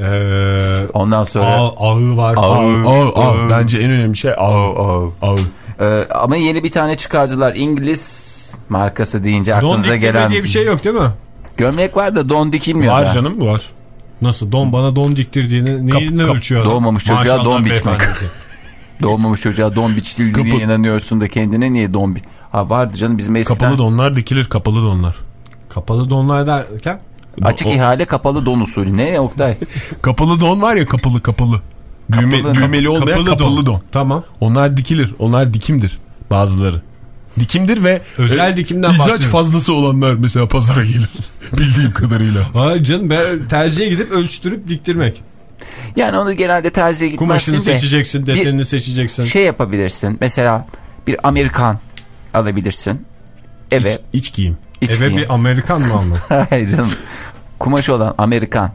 Ee, Ondan sonra ağ, ağı var. Ağı, ağı, ağı. Bence en önemli şey ağı. Ağı. Ağı. Ee, ama yeni bir tane çıkardılar. İngiliz markası deyince aklınıza don gelen. Don diye bir şey yok değil mi? Gömlek var da don dikilmiyor. Var da. canım var. Nasıl don bana don diktirdiğini neyi ne ölçüyor? Doğmamış çocuğa don biçmek. Doğmamış çocuğa don biçildiğine inanıyorsun da kendine niye don bi... Ha vardı canım bizim eskiden. Kapalı donlar dikilir, kapalı donlar. Kapalı donlar derken? Açık o... ihale kapalı don usulü. Ne Oktay? Kapalı don var ya, kapalı kapalı. Düğme, kapalı düğmeli olmayan kapalı, kapalı don. don. Tamam. Onlar dikilir. Onlar dikimdir bazıları. Dikimdir ve özel e, dikimden bahsediyorum. İlaç fazlası olanlar mesela pazara gelir. Bildiğim kadarıyla. Hayır canım, ben terziye gidip ölçtürüp diktirmek. Yani onu genelde terziye gitmezsin. Kumaşını seçeceksin, desenini seçeceksin. Şey yapabilirsin. Mesela bir Amerikan alabilirsin. Eve. İç, iç giyim. İç Eve giyim. bir Amerikan mı almak? Hayır canım. Kumaş olan Amerikan.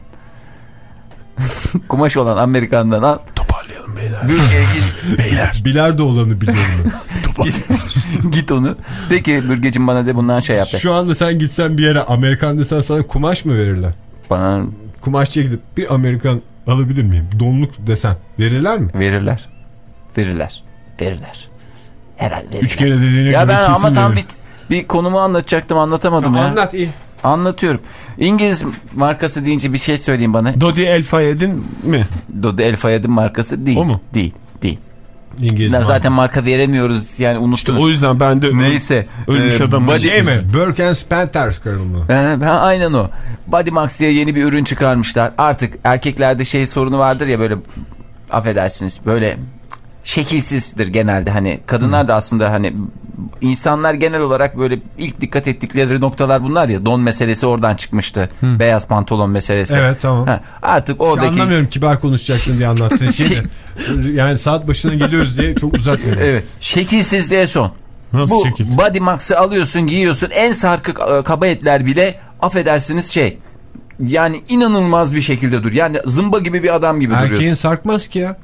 Kumaş olan Amerikan'dan al. Toparlayalım beyler. Bürge'ye git. Beyler. Bilardo olanı biliyorum. git, git onu. De ki Bürgeciğim bana de bundan şey yap. Şu anda sen gitsen bir yere Amerikan desen sana kumaş mı verirler? Bana. Kumaşçıya gidip bir Amerikan alabilir miyim? Donluk desen verirler mi? Verirler. Verirler. Verirler. Herhalde verirler. Üç kere dediğine ya göre ben kesin ama tam verir. bir, bir konumu anlatacaktım, anlatamadım ya. ya. Anlat iyi. Anlatıyorum. İngiliz markası deyince bir şey söyleyeyim bana. Dodi El Fayed'in mi? Dodi El Fayed'in markası değil. O mu? Değil. Değil. İngiliz zaten markası. Marka veremiyoruz yani, unuttunuz. İşte o yüzden ben de neyse ölmüş e, adamın şey mi? Burke and Spencer's kırılımı. Ee, aynen o. Body Max diye yeni bir ürün çıkarmışlar. Artık erkeklerde şey sorunu vardır ya, böyle affedersiniz böyle şekilsizdir genelde, hani kadınlar da aslında hani insanlar genel olarak böyle ilk dikkat ettikleri noktalar bunlar ya, don meselesi oradan çıkmıştı. Hmm. Beyaz pantolon meselesi. Evet tamam. Ha, artık oradaki... Hiç anlamıyorum kibar konuşacaksın diye anlattığın şey de. Yani saat başına geliyoruz diye çok uzatmıyor. Evet. Şekilsizliğe son. Nasıl bu şekil? Body Max'ı alıyorsun, giyiyorsun, en sarkık kaba etler bile affedersiniz şey, yani inanılmaz bir şekilde dur. Yani zımba gibi bir adam gibi duruyorsun. Erkeğin sarkmaz ki ya.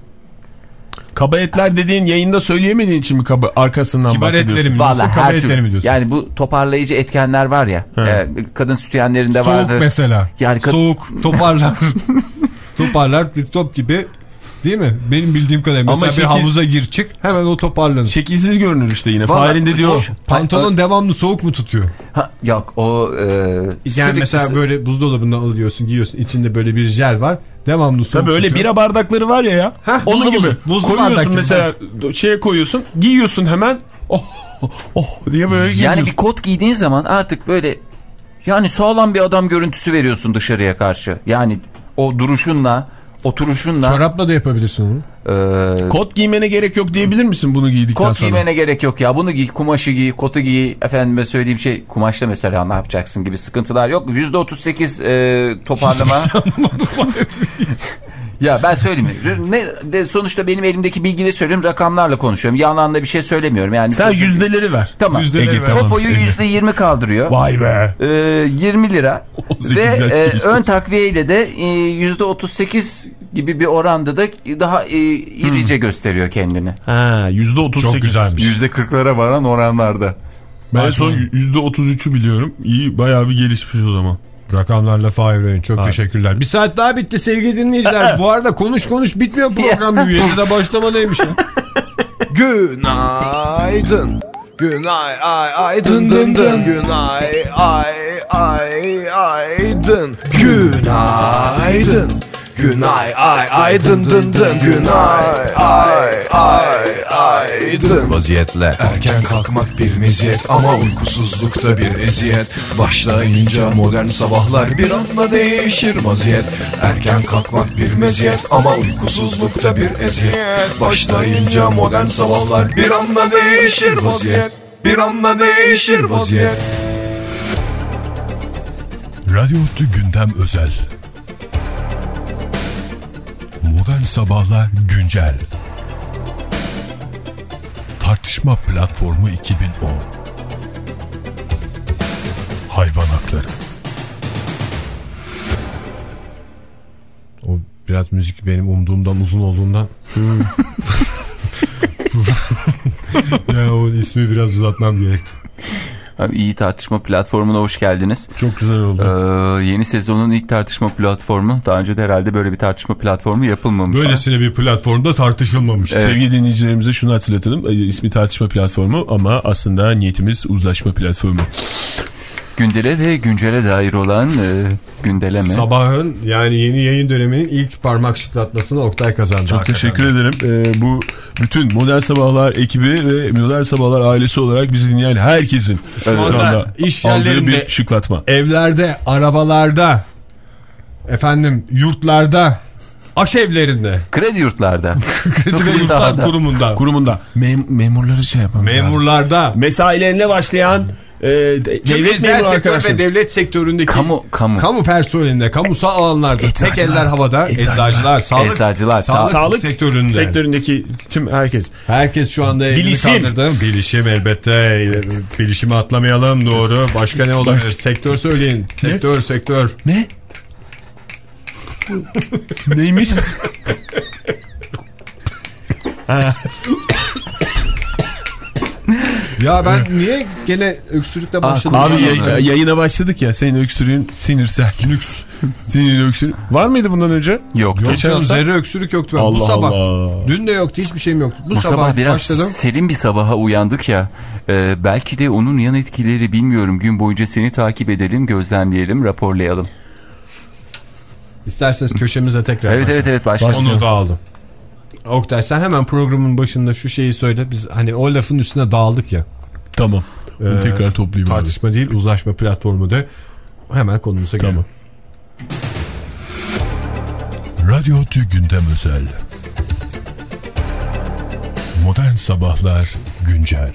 Kaba etler dediğin yayında söyleyemediğin için mi kaba, arkasından kibar bahsediyorsun? Etleri mi diyorsun, kaba etleri mi diyorsun? Yani bu toparlayıcı etkenler var ya. E, kadın sütyenlerinde soğuk vardı. Soğuk mesela. Yani soğuk toparlar. Toparlar bir top gibi. Değil mi? Benim bildiğim kadarıyla. Mesela şekil... bir havuza gir çık hemen o toparlanır. Şekilsiz görünür işte yine. Fahir'in de diyor. Pantolon o... devamlı soğuk mu tutuyor? Ha, yok o... E, yani mesela sı... böyle buzdolabından alıyorsun, giyiyorsun. İçinde böyle bir jel var. Devamlı soğuk. Tabii öyle tutuyor. Bira bardakları var ya ya. Heh, onun gibi. Buzlu koyuyorsun mesela gibi. Şeye koyuyorsun. Giyiyorsun hemen. Oh oh diye böyle giyiyorsun. Yani bir kot giydiğin zaman artık böyle yani sağlam bir adam görüntüsü veriyorsun dışarıya karşı. Yani o duruşunla, oturuşunla. Çorapla da yapabilirsin onu. Ee, Kot giymene gerek yok diyebilir misin bunu giydikten kot sonra? giymene gerek yok ya. Bunu giy, kumaşı giy, kotu giy. Efendime söyleyeyim şey, kumaşla mesela ne yapacaksın gibi sıkıntılar yok. yüzde otuz sekiz e, toparlama. Ya ben söyleyeyim. Ne, de sonuçta benim elimdeki bilgileri söylüyorum. Rakamlarla konuşuyorum. Yalanla bir şey söylemiyorum. Yani sen yüzdeleri ver. Tamam. Yüzdeleri ver. Popoyu yüzde yirmi kaldırıyor. Vay be. Ee, yirmi lira. Ve e, ön takviyeyle de e, yüzde otuz sekiz gibi bir oranda da daha e, irice hmm. gösteriyor kendini. Ha, yüzde otuz sekiz. Çok güzelmiş. yüzde kırklara varan oranlarda. Ben son yüzde otuz üçü biliyorum. İyi, bayağı bir gelişmiş o zaman. Rakamlarla Fahir Öğün. Çok ha. teşekkürler. Bir saat daha bitti sevgili dinleyiciler. Bu arada konuş konuş bitmiyor program. yedide başlama neymiş ya? Günaydın. Günay ay ay dın dın dın. Günay ay ay ay dın. Günaydın. Günay ay ay dın dın dın. Günay ay ay ay dın. Vaziyetle. Erken kalkmak bir meziyet ama uykusuzlukta bir eziyet. Başlayınca modern sabahlar bir anda değişir vaziyet. Erken kalkmak bir meziyet ama uykusuzlukta bir eziyet. Başlayınca modern sabahlar bir anda değişir vaziyet. Bir anda değişir vaziyet. Radyo Ottu gündem özel. Modern Sabahlar güncel. Tartışma Platformu iki bin on. Hayvan hakları. O biraz müzik benim umduğumdan uzun olduğundan. Ya o ismi biraz uzatmam gerekti. Abi, iyi tartışma platformuna hoş geldiniz. Çok güzel oldu. Ee, yeni sezonun ilk tartışma platformu. Daha önce de herhalde böyle bir tartışma platformu yapılmamış. Böylesine bir platformda tartışılmamış. Evet. Sevgili dinleyicilerimize şunu hatırlatalım. İsmi tartışma platformu ama aslında niyetimiz uzlaşma platformu. Gündele ve güncele dair olan e, gündeleme. Sabahın yani yeni yayın döneminin ilk parmak şıklatmasını Oktay kazandı. Çok hakikaten. Teşekkür ederim. Ee, bu bütün Modern Sabahlar ekibi ve Modern Sabahlar ailesi olarak bizi dinleyen herkesin şu anda, şu anda iş yerlerinde, bir şıklatma. Evlerde, arabalarda, efendim yurtlarda, aşevlerinde, kredi yurtlarda, kredi ve yurtlar kurumunda, kurumunda, Mem memurları şey yapmamız memurlarda, lazım. Mesailerine başlayan e, devlet memuru arkadaşlar ve devlet sektöründeki kamu kamu kamu personelinde, kamusal alanlarda, tek eller havada, eczacılar, eczacılar sağlık, eczacılar, sağlık, sağlık sektöründe. sektöründeki tüm herkes. Herkes şu anda elini kaldırdı. Bilişim elbette. Bilişimi atlamayalım, doğru. Başka ne olabilir? Baş... Sektör söyleyin. Sektör, ne? sektör. Ne? Neymiş? Ya ben niye gene öksürükle başladım? Abi yay, yayına başladık ya, senin öksürüğün sinirsel. Lüks. Senin öksürüğün. Var mıydı bundan önce? Yok. Yok canım, zerre öksürük yoktu. Ben. Allah bu sabah. Allah. Dün de yoktu, hiçbir şeyim yoktu. Bu, bu sabah, sabah biraz başladım. serin bir sabaha uyandık ya. E, belki de onun yan etkileri bilmiyorum. Gün boyunca seni takip edelim, gözlemleyelim, raporlayalım. İsterseniz köşemize tekrar evet, evet evet başlayalım. Onu da aldım. Oktay sen hemen programın başında şu şeyi söyle. Biz hani o lafın üstüne dağıldık ya. Tamam. Bunu ee, tekrar toplayayım. Tartışma abi. Değil, uzlaşma platformu da. Hemen konumuza tamam. Gelelim. Radyo Ottu gündem özel. Modern Sabahlar güncel.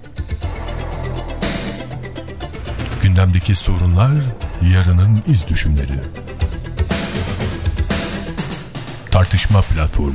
Gündemdeki sorunlar, yarının iz düşümleri. Tartışma platformu.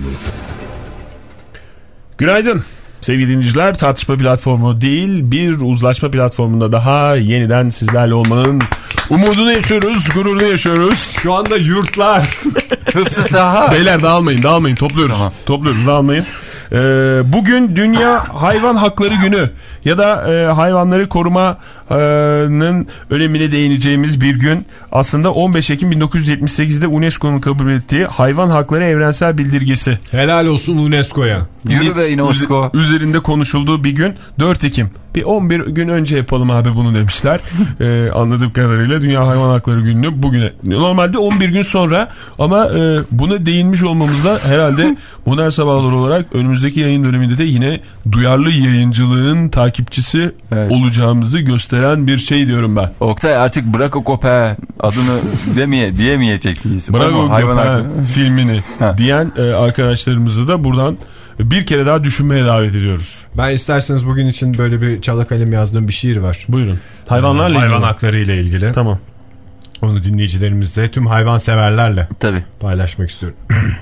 Günaydın sevgili dinleyiciler. Tartışma platformu değil, bir uzlaşma platformunda daha yeniden sizlerle olmanın umudunu yaşıyoruz, gururunu yaşıyoruz. Şu anda yurtlar. Hıfzı saha. Beyler dağılmayın, dağılmayın. Topluyoruz. Tamam. Topluyoruz, dağılmayın. Ee, bugün Dünya Hayvan Hakları Günü ya da e, hayvanları korumanın önemine değineceğimiz bir gün. Aslında on beş Ekim bin dokuz yüz yetmiş sekiz'de UNESCO'nun kabul ettiği Hayvan Hakları Evrensel Bildirgesi. Helal olsun UNESCO'ya. Yürü be UNESCO. Üzerinde konuşulduğu bir gün dört Ekim. Bir on bir gün önce yapalım abi bunu demişler. ee, anladığım kadarıyla Dünya Hayvan Hakları Günü'nü bugüne. Normalde on bir gün sonra ama e, e, buna değinmiş olmamızda herhalde Modern Sabahlar olarak önümüzdeki yayın döneminde de yine duyarlı yayıncılığın takipçisi evet. olacağımızı gösteren bir şey diyorum ben. Oktay artık bırak o köpeği adını demeye diyemeyecek miyiz? Bırak o köpeği filmini diyen e, arkadaşlarımızı da buradan bir kere daha düşünmeye davet ediyoruz. Ben isterseniz bugün için böyle bir çala kalem yazdığım bir şiir var. Buyurun. Hayvanlarla ee, ilgili. Hayvan hakları ile ilgili. Tamam. Onu dinleyicilerimizle, tüm hayvan severlerle Tabii. paylaşmak istiyorum.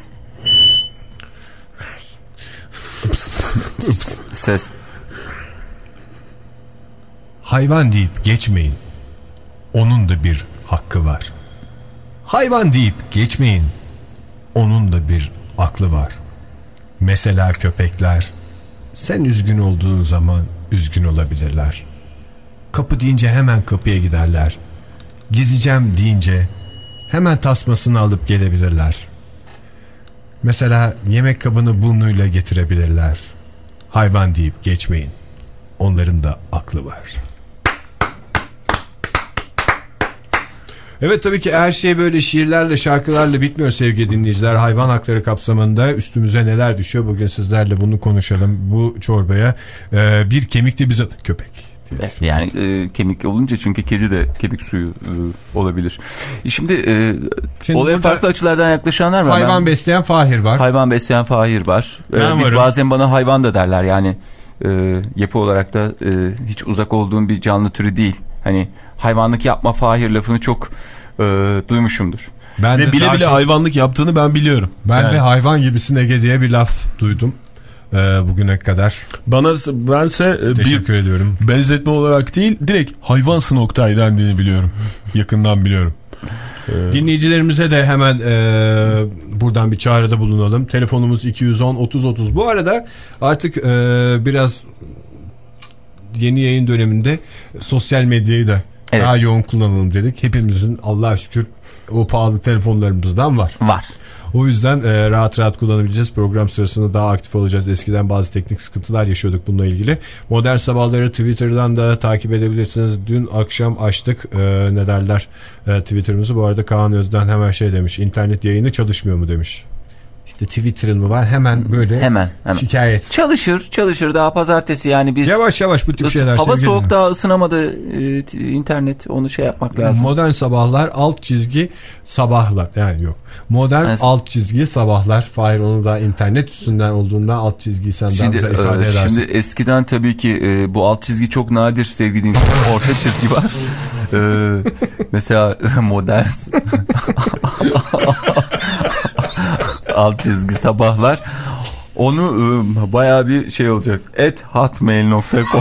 Ses. Hayvan deyip geçmeyin. Onun da bir hakkı var. Hayvan deyip geçmeyin. Onun da bir aklı var. Mesela köpekler. Sen üzgün olduğun zaman üzgün olabilirler. Kapı deyince hemen kapıya giderler. Gezeceğim deyince hemen tasmasını alıp gelebilirler. Mesela yemek kabını burnuyla getirebilirler. Hayvan deyip geçmeyin. Onların da aklı var. Evet, tabii ki her şey böyle şiirlerle, şarkılarla bitmiyor sevgili dinleyiciler. Hayvan hakları kapsamında üstümüze neler düşüyor? Bugün sizlerle bunu konuşalım. Bu çorbaya ee, bir kemikli bize köpek. Evet, yani e, kemik olunca çünkü kedi de kemik suyu e, olabilir. Şimdi, e, Şimdi olaya farklı açılardan yaklaşanlar var. Hayvan ben, besleyen Fahir var. Hayvan besleyen Fahir var. E, bir, bazen bana hayvan da derler yani e, yapı olarak da e, hiç uzak olduğum bir canlı türü değil. Hani hayvanlık yapma Fahir lafını çok e, duymuşumdur. Ben Ve de bile bile çok... hayvanlık yaptığını ben biliyorum. Ben yani. de hayvan gibisin Ege diye bir laf duydum. Bugüne kadar. Bana bense teşekkür bir ediyorum. Benzetme olarak değil, direkt hayvansın Oktay dendiğini biliyorum. Yakından biliyorum. Dinleyicilerimize de hemen e, buradan bir çağrıda bulunalım. Telefonumuz iki yüz on otuz otuz. Bu arada artık e, biraz yeni yayın döneminde sosyal medyayı da evet. daha yoğun kullanalım dedik. Hepimizin Allah'a şükür o pahalı telefonlarımızdan var. Var. O yüzden e, rahat rahat kullanabileceğiz. Program sırasında daha aktif olacağız. Eskiden bazı teknik sıkıntılar yaşıyorduk bununla ilgili. Modern Sabahları Twitter'dan da takip edebilirsiniz. Dün akşam açtık e, ne derler e, Twitter'ımızı. Bu arada Kaan Özden hemen şey demiş. İnternet yayını çalışmıyor mu demiş. İşte Twitter'ın mı var? Hemen böyle hemen, hemen. şikayet. Çalışır, çalışır. Daha pazartesi yani biz... Yavaş yavaş bu tip şeyler. Hava soğuk mi? Daha ısınamadı e, internet. Onu şey yapmak lazım. Modern Sabahlar alt çizgi sabahlar. Yani yok. Modern yani, alt çizgi sabahlar. Fahir onu da internet üstünden olduğundan alt çizgiyi sen daha güzel ifade e, edersin. Şimdi eskiden tabii ki e, bu alt çizgi çok nadir sevgili dinleyiciler. Orta çizgi var. E, mesela modern... alt çizgi sabahlar. Onu ıı, bayağı bir şey olacak. et hotmail nokta com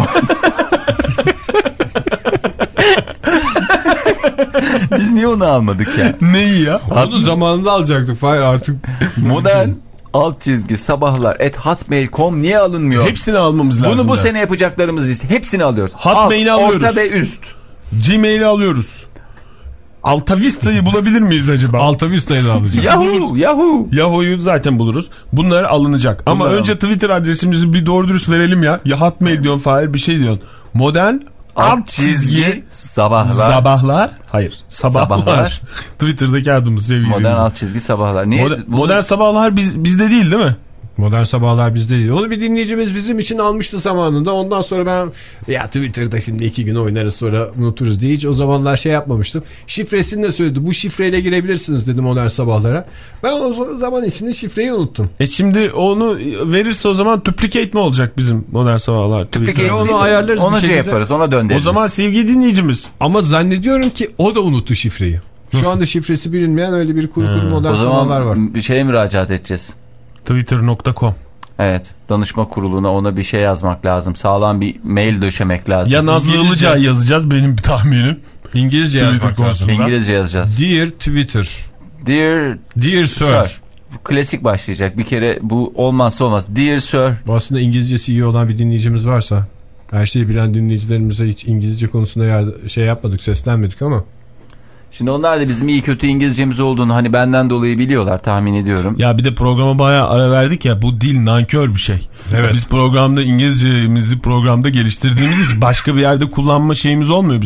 Biz niye onu almadık ya? Neyi ya? Onu zamanında alacaktık. Hayır artık. Modern alt çizgi sabahlar et hotmail nokta com niye alınmıyor? Hepsini almamız lazım. Bunu bu da. sene yapacaklarımız liste. Hepsini alıyoruz. Hotmail'i alt, alıyoruz. Orta ve üst. Gmail'i alıyoruz. Alta Vista'yı bulabilir miyiz acaba? Alta Vista'yı da alacağız. Yahoo! Yahoo! Yahoo'yu zaten buluruz. Bunlar alınacak. Bunlar Ama önce Twitter adresimizi bir doğru dürüst verelim ya. Ya Hotmail diyorsun, Fahir bir şey diyorsun. Modern alt çizgi sabahlar. Sabahlar. Hayır. Sabahlar. sabahlar. Twitter'daki adımız sevgili. Modern alt çizgi sabahlar. Niye? Modern, bunu... modern sabahlar biz, bizde değil değil mi? Modern Sabahlar bizde değil. Onu bir dinleyicimiz bizim için almıştı zamanında. Ondan sonra ben ya Twitter'da şimdi iki gün oynarız sonra unuturuz diye hiç o zamanlar şey yapmamıştım. Şifresini de söyledi. Bu şifreyle girebilirsiniz dedi Modern Sabahlar'a. Ben o zaman içinde şifreyi unuttum. E şimdi onu verirse o zaman duplicate mi olacak bizim Modern Sabahlar? Duplicate onu ayarlarız onu bir şekilde. yaparız, ona döndürürüz. O zaman sevgili dinleyicimiz. Ama zannediyorum ki o da unuttu şifreyi. Şu Nasıl? anda şifresi bilinmeyen öyle bir kuru kuru Modern Sabahlar var. O zaman bir şeye müracaat edeceğiz. Twitter nokta com Evet, danışma kuruluna ona bir şey yazmak lazım. Sağlam bir mail döşemek lazım. Ya Nazlı Ilıca yazacağız benim bir tahminim. İngilizce yazmak lazım. İngilizce yazacağız. Dear Twitter. Dear, Dear Sir. Sir. Klasik başlayacak. Bir kere bu olmazsa olmaz. Dear Sir. Bu aslında İngilizcesi iyi olan bir dinleyicimiz varsa. Her şeyi bilen dinleyicilerimize hiç İngilizce konusunda şey yapmadık, seslenmedik ama. Şimdi onlar da bizim iyi kötü İngilizcemiz olduğunu hani benden dolayı biliyorlar tahmin ediyorum. Ya bir de programa bayağı ara verdik ya, bu dil nankör bir şey. Evet. Biz programda İngilizcemizi programda geliştirdiğimiz için başka bir yerde kullanma şeyimiz olmuyor bizim.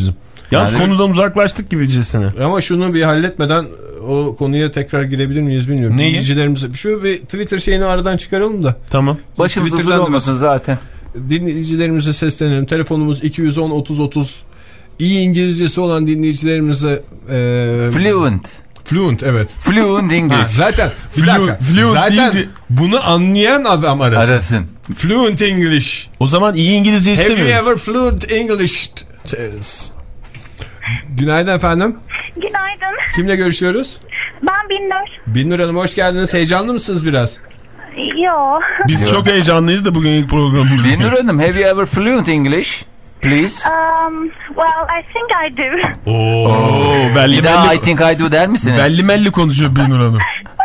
Yalnız Yani- konudan uzaklaştık gibicesine. Ama şunu bir halletmeden o konuya tekrar girebilir miyiz bilmiyorum. Neyi? Dinleyicilerimize şu bir Twitter şeyini aradan çıkaralım da. Tamam. Başımız Twitter'dan huzur da olmasın zaten. Dinleyicilerimize seslenelim. Telefonumuz iki yüz on otuz otuz. İyi İngilizcesi olan dinleyicilerimize e, Fluent. Fluent evet. Fluent Ha, English. zaten bir Fluent- dakika. fluent zaten deyince- bunu anlayan adam arasın. Arasın. Fluent English. O zaman iyi İngilizce Have istemiyoruz. you ever fluent English? Günaydın efendim. Günaydın. Kimle görüşüyoruz? Ben Binnur. Binnur Hanım hoş geldiniz. Heyecanlı mısınız biraz? Yo. Biz çok heyecanlıyız da bugün ilk programımız. Binur Hanım, have you ever fluent English? Please. Um, well, I think I do. Oo, belli Bir daha I belli, think I do der misiniz? belli melli konuşuyor Binur Hanım.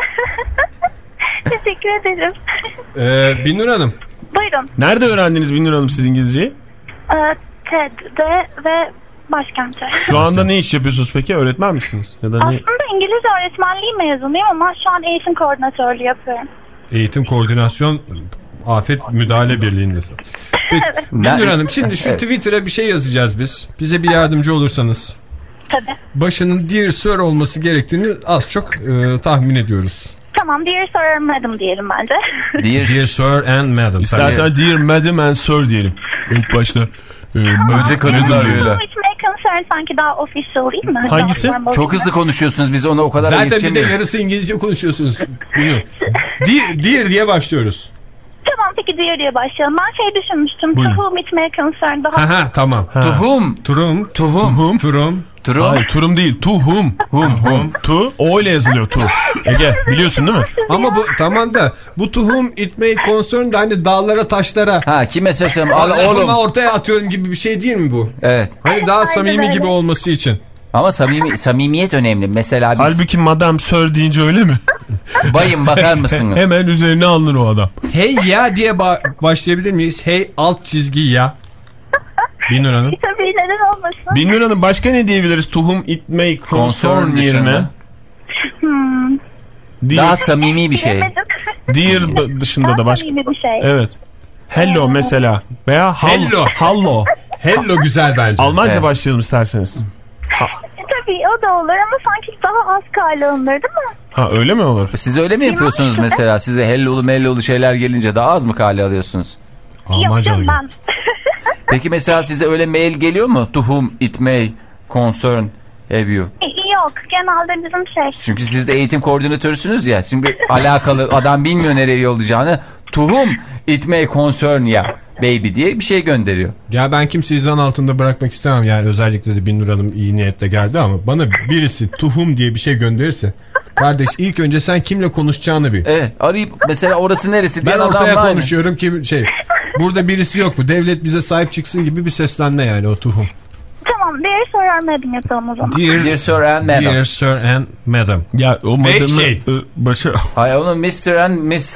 Teşekkür ederim. Ee, Binnur Hanım. Buyurun. Nerede öğrendiniz Binur Hanım siz İngilizceyi? Ee, TED'de ve başkentte. Şu anda ne iş yapıyorsunuz peki? Öğretmen misiniz? Ya da ne? Aslında İngilizce öğretmenliği mezunuyum ama şu an eğitim koordinatörlüğü yapıyorum. Eğitim Koordinasyon Afet Müdahale Birliği'ndesin. Peki Binnur Hanım şimdi şu Evet. Twitter'a bir şey yazacağız biz. Bize bir yardımcı olursanız. Tabii. Başının Dear Sir olması gerektiğini az çok e, tahmin ediyoruz. Tamam, dear sir madam diyelim bence. Dear, Dear Sir and Madam. İstersen Dear Madam and Sir diyelim. İlk başta. E, önce kadınlar öyle. Which may concern sanki daha official değil mi? Hangisi? Daha Çok hızlı konuşuyorsunuz, biz ona o kadar Zaten bir de yetişemiyoruz. yarısı İngilizce konuşuyorsunuz. Binnur. Dear, dear diye başlıyoruz. Tamam, peki dear diye başlayalım. Ben şey düşünmüştüm. Buyurun. To whom it may concern daha... Ha ha tamam. To whom? Turum. Tuhum. Turum. Turum. Hayır Turum değil. To whom. Whom. Whom. To. O ile yazılıyor to. Ege biliyorsun değil mi? Ama bu tamam da bu tuhum it may concern da hani dağlara taşlara. Ha, kime söylesem al Lafını oğlum. ortaya atıyorum gibi bir şey değil mi bu? Evet. Hani daha samimi öyle. gibi olması için. Ama samimi, samimiyet önemli. Mesela biz Halbuki Madam Sir deyince öyle mi? bayım bakar mısınız? Hemen üzerine alınır o adam. Hey ya diye ba- başlayabilir miyiz? Hey alt çizgi ya. Binnur Hanım. Tabii, neden olmasın? Binur Hanım başka ne diyebiliriz? To whom it may concern Concern yerine. dışında. Hmm. Dear, Daha samimi bir şey. Bilemedim. dear da- dışında da başka. Samimi bir şey. Evet. Hello mesela. Veya hal- Hello. Hallo. Hello güzel bence. Almanca Evet. başlayalım isterseniz. Tabii o da olur ama sanki daha az kale alınır değil mi? Ha öyle mi olur? Siz öyle mi yapıyorsunuz mesela? Size hellolu mellolu şeyler gelince daha az mı kale alıyorsunuz? Yok Almanca canım, ben. Peki mesela size öyle mail geliyor mu? To whom it may concern have you? Yok, genelde bizim şey. Çünkü siz de eğitim koordinatörüsünüz ya. Şimdi alakalı adam bilmiyor nereye yollayacağını. To whom it may concern ya baby diye bir şey gönderiyor. Ya ben kimseyi zan altında bırakmak istemem yani özellikle de Binnur Hanım iyi niyetle geldi ama bana birisi tuhum diye bir şey gönderirse kardeş ilk önce sen kimle konuşacağını bil. Evet, arayıp mesela orası neresi diye Ben adam ortaya var. konuşuyorum ki şey burada birisi yok mu devlet bize sahip çıksın gibi bir seslenme yani o tuhum. Tamam, dear sir madam yapalım o zaman. Dear, Dear Sir and Madam. Dear Sir and Madam. Ya o Ve madamı şey- ı, başı... Hayır, onu mister and Miss.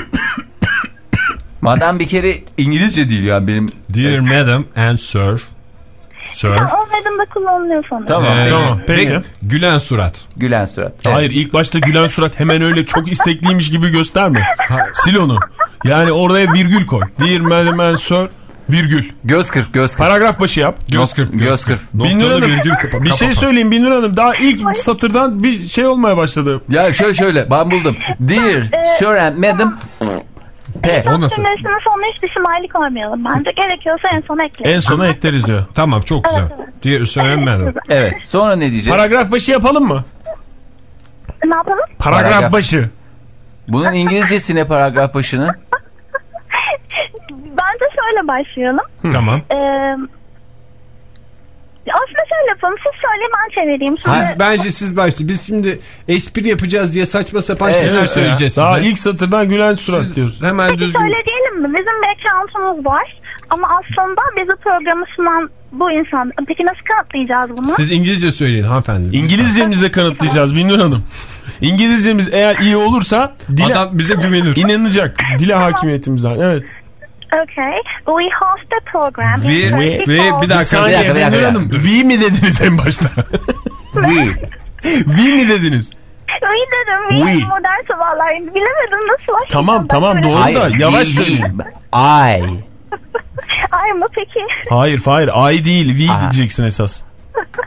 Madam bir kere İngilizce değil yani benim. Dear Madam and Sir. Sir. Ya, o madam da kullanılıyor sanırım. Tamam. Ee, Tamam, peki. ve gülen surat. Gülen surat. Evet. Hayır ilk başta gülen surat hemen öyle çok istekliymiş gibi gösterme. Sil onu. Yani oraya virgül koy. Dear Madam and Sir virgül. Göz kırp, göz kırp. Paragraf başı yap. Göz kırp. Göz kırp. Binur Noktalı Hanım, virgül kapa- bir şey kapa- söyleyeyim Binur Hanım. Daha ilk satırdan bir şey olmaya başladı. Ya şöyle şöyle ben buldum. Dear Sir and Madam P. O nasıl? Cümlesinin sonuna hiçbir smiley koymayalım bence. Gerekiyorsa en sona ekleyelim. En sona ekleriz diyor. Tamam çok güzel. Evet, Dear Sir and Madam. Evet. Sonra ne diyeceğiz? Paragraf başı yapalım mı? Ne yapalım? Paragraf, Paragraf. başı. Bunun İngilizcesi ne paragraf başının? Bence şöyle başlayalım. Tamam. Ee, aslında şöyle yapalım. Siz söyleyin, ben çevireyim. Şimdi... Siz bence siz başlayın. Biz şimdi espri yapacağız diye saçma sapan Evet, şeyler evet. söyleyeceğiz Daha size. ilk satırdan gülen surat Siz diyoruz. hemen Peki düzgün. şöyle diyelim mi? Bizim bir account'umuz var. Ama aslında bizi programı sunan bu insan. Peki nasıl kanıtlayacağız bunu? Siz İngilizce söyleyin hanımefendi. İngilizcemizle kanıtlayacağız Binur Hanım. İngilizcemiz eğer iyi olursa dile Adam bize güvenir. inanacak. Dile hakimiyetimizden. Evet. Okay. We host a program. Ve- in ve- thirty ve calls. bir Bir dakika. saniye dakika, bir dakika, Binur bir Hanım. Vi mi dediniz en başta? We. Vi mi dediniz? We dedim. We. We. Modern sabahlar. Bilemedim nasıl başlayacağım. Tamam ben tamam şöyle- doğru Hayır, da yavaş we, söyle. we. I. Ay mı peki? Hayır hayır ay değil vi Aha. diyeceksin esas.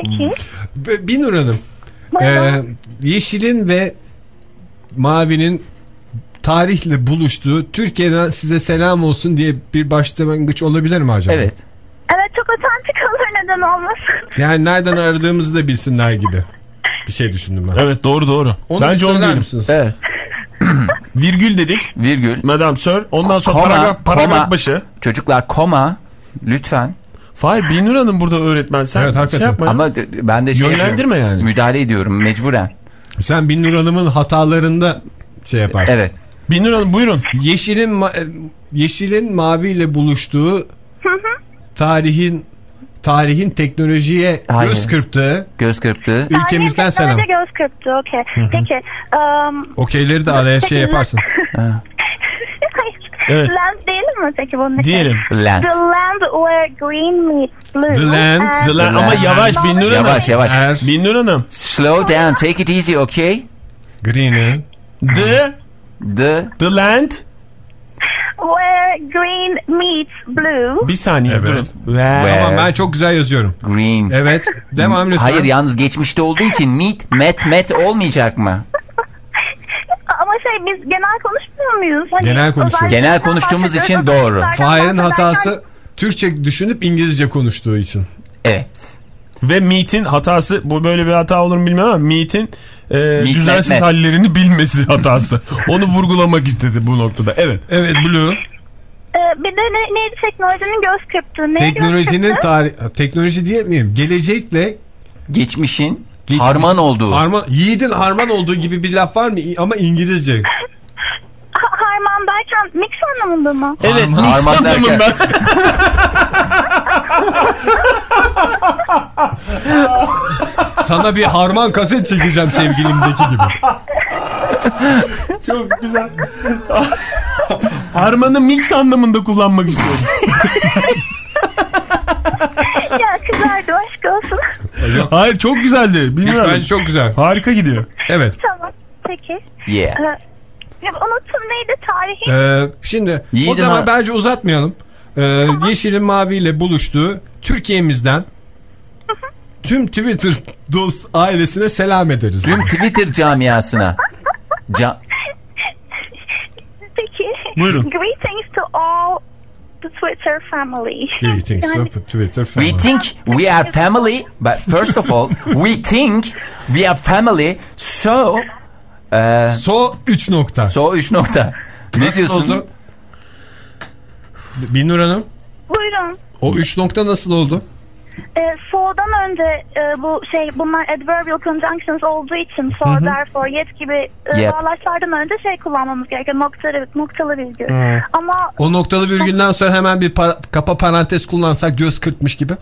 Peki. Binur Hanım, e, yeşilin ve mavinin tarihle buluştuğu Türkiye'den size selam olsun diye bir başlangıç olabilir mi acaba? Evet. Evet, çok otantik olur, neden olmasın. Yani nereden aradığımızı da bilsinler gibi bir şey düşündüm ben. Evet, doğru doğru. Onu bence onu diyelim. misiniz? Evet. Virgül dedik. Virgül. Madame Sir. Ondan sonra Koma, paragraf, paragraf koma. başı. Çocuklar koma. Lütfen. Fahir, Binur Hanım burada öğretmen. Sen Evet, hakikaten. şey yapma. Ama ben de şey Yönlendirme yani. Müdahale ediyorum mecburen. Sen Binur Hanım'ın hatalarında şey yaparsın. Evet. Binur Hanım buyurun. Yeşilin ma- yeşilin maviyle buluştuğu tarihin tarihin teknolojiye Hayır. göz kırptığı göz kırptığı ülkemizden selam. Sadece göz kırptı, okey. Peki. Um, Okeyleri de araya şey yaparsın. Evet. Land diyelim mi peki bunun? Diyelim. Land. The land where green meets blue. The land, and- The land. Ama yavaş Binur Hanım. Yavaş yavaş. Er, Binur Hanım. Slow down, take it easy, okay? green'in The, The the land. Where green meets blue. Bir saniye Evet. durun. Where- Tamam, ben çok güzel yazıyorum. green. Evet, devam lütfen. Hayır, yalnız geçmişte olduğu için meet, met, met olmayacak mı? Ama şey, biz genel konuşmuyor muyuz? Hani Genel konuşuyoruz. özellikle Genel konuştuğumuz için bahsediyoruz. doğru. Zaten Fahir'in bahsederken- hatası Türkçe düşünüp İngilizce konuştuğu için. Evet. Ve Meet'in hatası, bu böyle bir hata olur mu bilmiyorum ama Meet'in e, Meet, düzensiz met, met. hallerini bilmesi hatası. Onu vurgulamak istedi bu noktada. Evet. Evet, Blue. Ee, bir de ne, neydi teknolojinin göz kırptığı? Neye göz Teknolojinin kırptı? tarih teknoloji diye miyim? Gelecekle Geçmişin geçmiş- harman olduğu. Harman, yiğidin harman olduğu gibi bir laf var mı? Ama İngilizce. Ha, harman derken mix anlamında mı? Evet. Harman- Mix Harman anlamında. Sana bir harman kaset çekeceğim sevgilimdeki gibi. Çok güzel. Harmanı mix anlamında kullanmak istiyorum. Ya kızardı, aşk olsun. Hayır, çok güzeldi. Bilmiyorum. Bence çok güzel. Harika gidiyor. Evet. Tamam, peki. Yeah. Ee, ya unuttum, neydi tarihi? Ee, şimdi Yiğidin o zaman ha- bence uzatmayalım. Ee, Yeşilin maviyle buluştuğu Türkiye'mizden tüm Twitter dost ailesine selam ederiz. Tüm Twitter camiasına. Ca Peki. Buyurun. Greetings to all the Twitter family. Greetings Yani- of Twitter family. We think we are family, but first of all, we think we are family, so... Uh, So üç nokta. so üç nokta. Ne Nasıl diyorsun? oldu? Binur Hanım, Buyurun. o üç nokta nasıl oldu? Ee, so'dan önce e, bu şey, bunlar adverbial conjunctions olduğu için so, therefore, yet gibi e, Yep. bağlaçlardan önce şey kullanmamız gerekiyor. Noktalı, noktalı virgül. Ama O noktalı virgülden sonra hemen bir para, kapa parantez kullansak göz kırpmış gibi.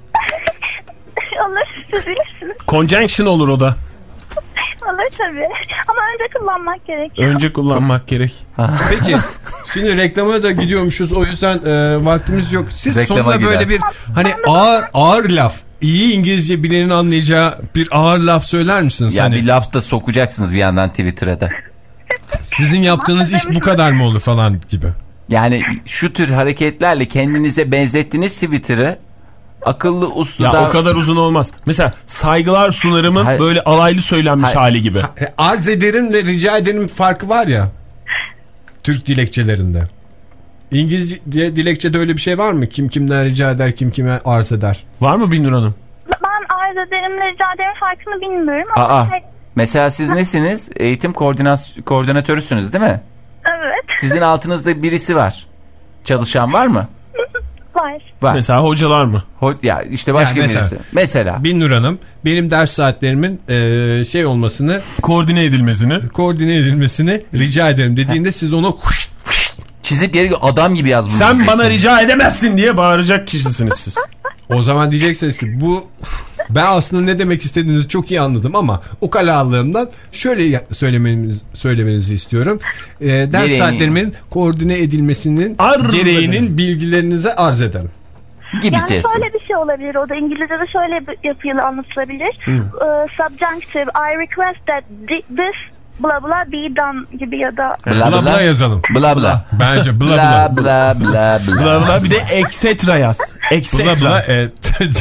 olur, siz bilirsiniz. Conjunction olur o da. Olur tabii. Ama önce kullanmak gerekiyor. Önce kullanmak gerek. Peki şimdi reklama da gidiyormuşuz, o yüzden e, vaktimiz yok. Siz Reklama sonunda gider. böyle bir hani ağır ağır laf, iyi İngilizce bilenin anlayacağı bir ağır laf söyler misiniz? Ya hani bir laf da sokacaksınız bir yandan Twitter'a da. sizin yaptığınız iş bu kadar mı olur falan gibi. Yani şu tür hareketlerle kendinize benzettiniz Twitter'ı. Akıllı uslu Ya da... o kadar uzun olmaz. Mesela saygılar sunarımın Hayır. böyle alaylı söylenmiş Hayır. hali gibi. E, arz ederimle rica ederim farkı var ya Türk dilekçelerinde. İngilizce dilekçede öyle bir şey var mı? Kim kimden rica eder, kim kime arz eder? Var mı Binur Hanım? Ben arz ederimle rica ederim farkını bilmiyorum ama Aa, şey, mesela siz nesiniz? Eğitim koordinat koordinatörüsünüz değil mi? evet. Sizin altınızda birisi var. Çalışan var mı? Var. Var. Mesela hocalar mı? Ho- ya işte başka Yani mesela- birisi. Mesela. Binnur Hanım benim ders saatlerimin e, şey olmasını, Koordine edilmesini. koordine edilmesini rica ederim dediğinde siz onu Çizip yeri adam gibi yazmanız. Sen bana rica edemezsin diye bağıracak kişisiniz siz. o zaman diyeceksiniz ki bu ben aslında ne demek istediğinizi çok iyi anladım ama ukalalığımdan şöyle ya- söylemeniz, söylemenizi istiyorum. E, ders Gereğini. saatlerimin koordine edilmesinin Arz gereğinin ederim. bilgilerinize arz ederim. gibi Yani tesis. şöyle bir şey olabilir, o da İngilizce'de şöyle bir yapıyla anlatılabilir. Ee, subjunctive, I request that thi- this blah blah be done gibi ya da Bla Bla bla yazalım. Bla bla. Bence bla Bla bla. bla bla bla. Bla bla bir de et cetera yaz. Et Bla cetera. bla. E,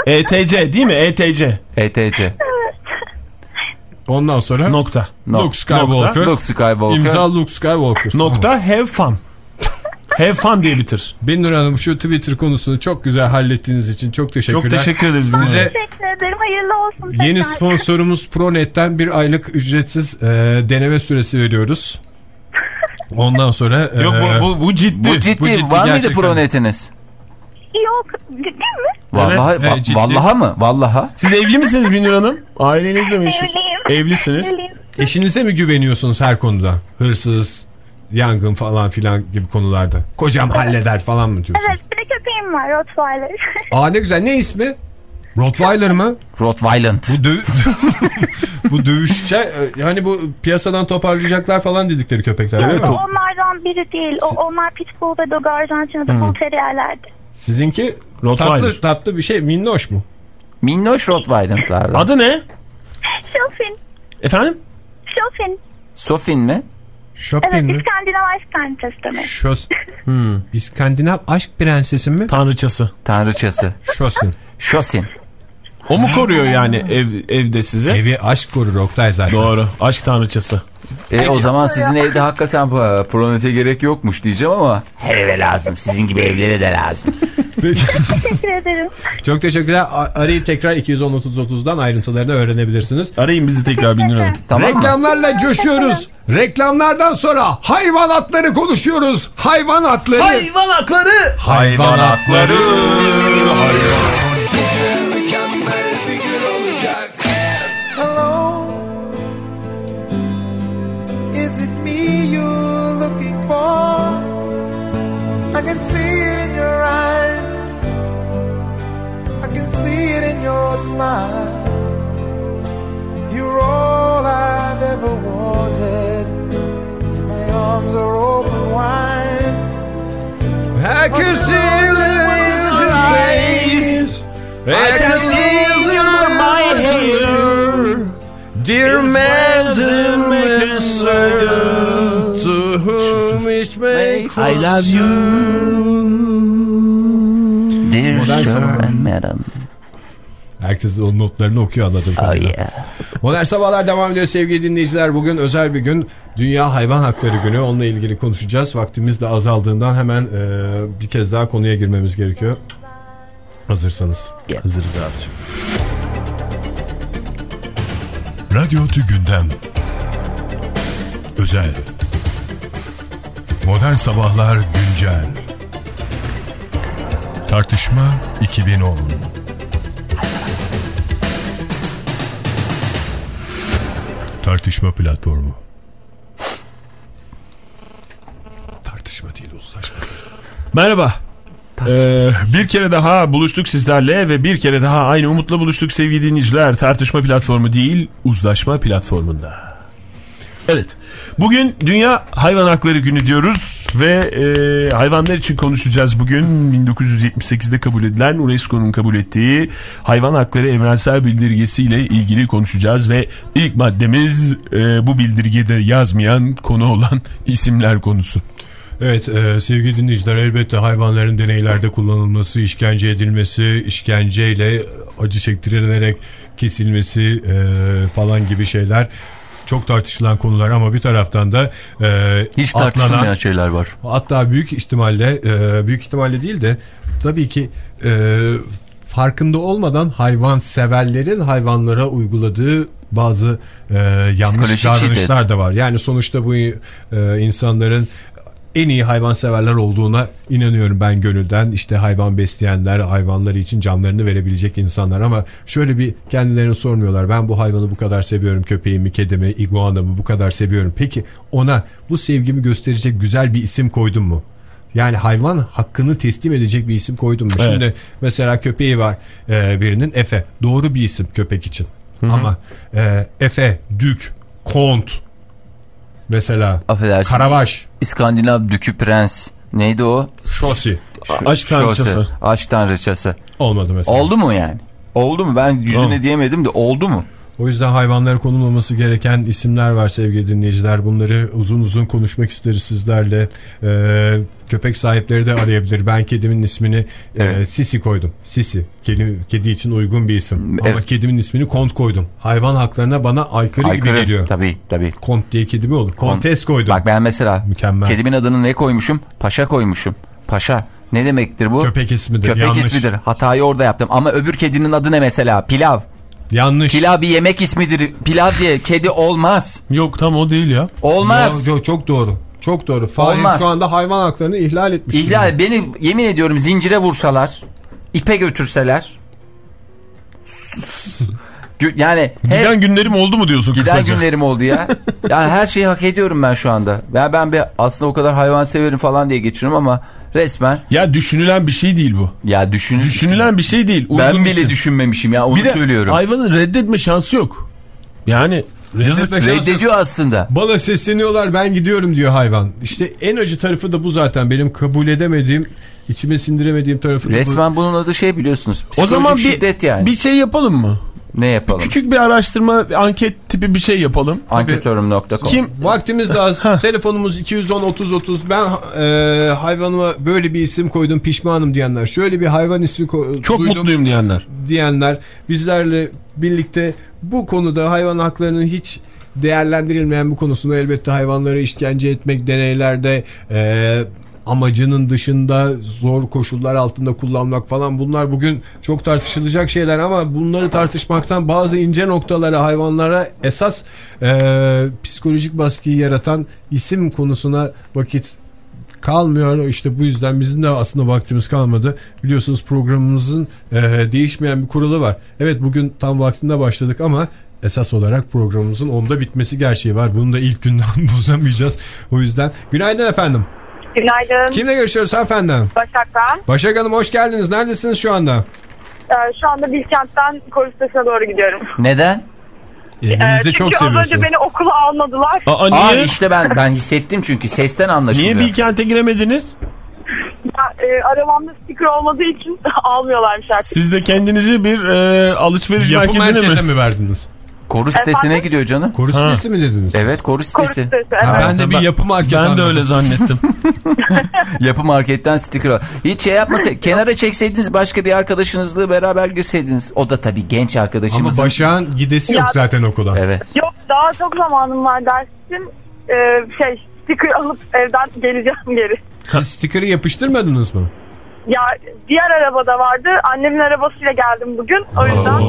E T C değil mi? E T C. E T C. Ondan sonra nokta. Luke Skywalker. Luke Skywalker. İmza Luke Skywalker. Nokta have fun. Have fun diye bitir. Binnur Hanım şu Twitter konusunu çok güzel hallettiğiniz için çok teşekkürler. Çok teşekkür ederiz. Size teşekkür ederim. Hayırlı olsun. Yeni tekrar. sponsorumuz ProNet'ten bir aylık ücretsiz e, deneme süresi veriyoruz. Ondan sonra... E, Yok bu, bu, bu ciddi. Bu ciddi. Bu ciddi Var mıydı gerçekten. ProNet'iniz? Yok. Ciddi mi? Vallahi, Evet, va- ciddi. vallaha mı? Vallaha. Siz evli misiniz Binnur Hanım? Ailenizle mi yaşıyorsunuz? Evliyim. Evlisiniz. Evliyim. Eşinize mi güveniyorsunuz her konuda? Hırsız, yangın falan filan gibi konularda. Kocam halleder falan mı diyorsunuz? Evet, bir de köpeğim var, Rottweiler. Aa ne güzel. Ne ismi? Rottweiler mı? Rottweiler. Bu dö bu dövüş şey, yani bu piyasadan toparlayacaklar falan dedikleri köpekler. Yok, Evet. o onlardan biri değil. O, onlar Pitbull ve Dogo Arjantin'de Hmm. Bull Terrier'lerdi. Sizinki Rottweiler. tatlı, tatlı bir şey, minnoş mu? Minnoş Rottweiler'lardan. Adı ne? Şofin. Efendim? Şofin. Sofin mi? Shopping Evet, mi? İskandinav aşk kantesi demek. Şos hmm. İskandinav aşk prensesi mi? Tanrıçası. Tanrıçası. Şosin. Şosin. O mu koruyor yani ev, evde sizi? Evi aşk korur Oktay zaten. Doğru. Aşk tanrıçası. E, o zaman sizin evde hakikaten ProNet'e gerek yokmuş diyeceğim ama her eve lazım. Sizin gibi evlere de lazım. Peki. Teşekkür ederim. Çok teşekkürler. A- Arayıp tekrar iki yüz on otuz otuzdan ayrıntılarını öğrenebilirsiniz. Arayın bizi tekrar Binnur Hanım. Tamam mı? Reklamlarla coşuyoruz. Reklamlardan sonra hayvan hatları konuşuyoruz. Hayvan hatları. Hayvan hakları. Hayvan hatları. Bugün mükemmel bir gün olacak. Hello, is it me you're looking for? I can see it in your eyes, I can see it in your smile. You're all I've ever wanted, and my arms are open wide. I can see it in your face. I can see it in my hair. Dear Madam Messiah, to whom it may I love you. Dear Modern Sir Sabahlar. and Madam. Herkes o notlarını okuyor anladığım Oh kadarıyla. yeah. Modern Sabahlar devam ediyor sevgili dinleyiciler. Bugün özel bir gün. Dünya Hayvan Hakları Günü. Onunla ilgili konuşacağız. Vaktimiz de azaldığından hemen e, bir kez daha konuya girmemiz gerekiyor. Hazırsanız. Yeah. Hazırız abicim. Radyo Tü Gündem Özel Modern Sabahlar Güncel Tartışma iki bin on Tartışma Platformu. Tartışma değil, uzlaşma. Merhaba. Ee, bir kere daha buluştuk sizlerle ve bir kere daha aynı umutla buluştuk sevgili dinleyiciler. Tartışma platformu değil, uzlaşma platformunda. Evet. Bugün Dünya Hayvan Hakları Günü diyoruz ve e, hayvanlar için konuşacağız bugün. bin dokuz yüz yetmiş sekizde kabul edilen UNESCO'nun kabul ettiği Hayvan Hakları Evrensel Bildirgesi ile ilgili konuşacağız ve ilk maddemiz e, bu bildirgede yazmayan konu olan isimler konusu. Evet e, sevgili dinleyiciler, elbette hayvanların deneylerde kullanılması, işkence edilmesi, işkenceyle acı çektirilerek kesilmesi e, falan gibi şeyler çok tartışılan konular ama bir taraftan da e, hiç atlanan, tartışılmayan şeyler var. Hatta büyük ihtimalle e, büyük ihtimalle değil de tabii ki e, farkında olmadan hayvan severlerin hayvanlara uyguladığı bazı e, yanlış davranışlar şiddet da var. Yani sonuçta bu e, insanların en iyi hayvanseverler olduğuna inanıyorum ben gönülden. İşte hayvan besleyenler, hayvanları için canlarını verebilecek insanlar ama şöyle bir kendilerine sormuyorlar. Ben bu hayvanı bu kadar seviyorum, köpeğimi, kedimi, iguanamı bu kadar seviyorum. Peki ona bu sevgimi gösterecek güzel bir isim koydum mu? Yani hayvan hakkını teslim edecek bir isim koydum mu? Evet. Şimdi mesela köpeği var e, birinin, Efe. Doğru bir isim köpek için. Hı-hı. Ama e, Efe, Dük, Kont mesela, affedersin, Karavaş, İskandinav Dükü Prens, neydi o? Şosi. Aşk tanrıçası. Aşk tanrıçası. Olmadı mesela. Oldu mu yani? Oldu mu? Ben yüzüne Oldu. diyemedim de oldu mu? O yüzden hayvanlara konulmaması gereken isimler var sevgili dinleyiciler. Bunları uzun uzun konuşmak isteriz sizlerle. Ee, köpek sahipleri de arayabilir. Ben kedimin ismini Evet. e, Sisi koydum. Sisi. Kedi, kedi için uygun bir isim. Evet. Ama kedimin ismini Kont koydum. Hayvan haklarına bana aykırı, Aykırı. gibi geliyor. Tabii tabii. Kont diye kedi mi olur? Kontes koydum. Bak ben mesela Mükemmel. kedimin adını ne koymuşum? Paşa koymuşum. Paşa. Ne demektir bu? Köpek ismidir. Köpek Yanlış. ismidir. Hatayı orada yaptım. Ama öbür kedinin adı ne mesela? Pilav. Yanlış. Pilav bir yemek ismidir. Pilav diye kedi olmaz. Yok tam o değil ya. Olmaz. Yo, yo, çok doğru. Çok doğru. Fahir Olmaz. şu anda hayvan haklarını ihlal etmiş. İhlal. Beni yemin ediyorum zincire vursalar, ipe götürseler. Yani Giden hep, günlerim oldu mu diyorsun giden kısaca? günlerim oldu ya. Yani her şeyi hak ediyorum ben şu anda. Ya ben bir aslında o kadar hayvan severim falan diye geçiriyorum ama resmen. Ya düşünülen bir şey değil bu. Ya düşün, Düşünülen bir şey değil. Ben Uygun bile isim. düşünmemişim ya onu Bir de söylüyorum. hayvanın reddetme şansı yok. Yani yazık. Reddediyor aslında. Bana sesleniyorlar, ben gidiyorum diyor hayvan. İşte en acı tarafı da bu zaten. Benim kabul edemediğim, içime sindiremediğim tarafı da bu. Resmen bunun adı şey biliyorsunuz. O zaman bir, şiddet yani. bir şey yapalım mı? Ne yapalım? Küçük bir araştırma, bir anket tipi bir şey yapalım. Anketörüm nokta com. Kim? Vaktimiz de az. Telefonumuz iki yüz on otuz otuz. Ben e, hayvanıma böyle bir isim koydum, pişmanım diyenler. Şöyle bir hayvan ismi koydum. Çok mutluyum diyenler. Diyenler. Bizlerle birlikte bu konuda hayvan haklarının hiç değerlendirilmeyen bu konusunda elbette hayvanları işkence etmek, deneylerde e, amacının dışında zor koşullar altında kullanmak falan, bunlar bugün çok tartışılacak şeyler ama bunları tartışmaktan bazı ince noktalara, hayvanlara esas e, psikolojik baskıyı yaratan isim konusuna vakit kalmıyor. İşte bu yüzden bizim de aslında vaktimiz kalmadı. Biliyorsunuz programımızın e, değişmeyen bir kuralı var. Evet, bugün tam vaktinde başladık ama esas olarak programımızın onda bitmesi gerçeği var. Bunu da ilk günden bozamayacağız. O yüzden günaydın efendim. Günaydın. Kimle görüşüyoruz efendim? Başak ben. Başak Hanım hoş geldiniz. Neredesiniz şu anda? Ee, şu anda Bilkent'ten Korustaş'a doğru gidiyorum. Neden? Evinizi Ee, çok çünkü az seviyorsunuz. önce beni okula almadılar. Aa, Aa niye? işte ben ben hissettim çünkü sesten anlaşılıyor. Niye Bilkent'e giremediniz? Ya, e, arabamda sticker olmadığı için almıyorlarmış artık. Siz de kendinizi bir e, alışveriş Yapı merkezine merkezine mi? mi verdiniz? Koru sitesine Efendim? gidiyor canım. Koru Ha. sitesi mi dediniz? Evet koru sitesi. Korustaş'ı, evet. Ha, ben de bir Ben- yapı market Ben de anladım. öyle zannettim. Yapı marketten sticker al. Hiç şey yapmasa kenara çekseydiniz başka bir arkadaşınızla beraber girseydiniz. O da tabii genç Ama arkadaşımızın. Başak'ın gidesi yok Ya- zaten okula. Evet. Yok, daha çok zamanım var dersin. Ee, şey sticker alıp evden geleceğim geri. Siz stikeri yapıştırmadınız mı? Ya diğer arabada vardı. Annemin arabasıyla geldim bugün. O yüzden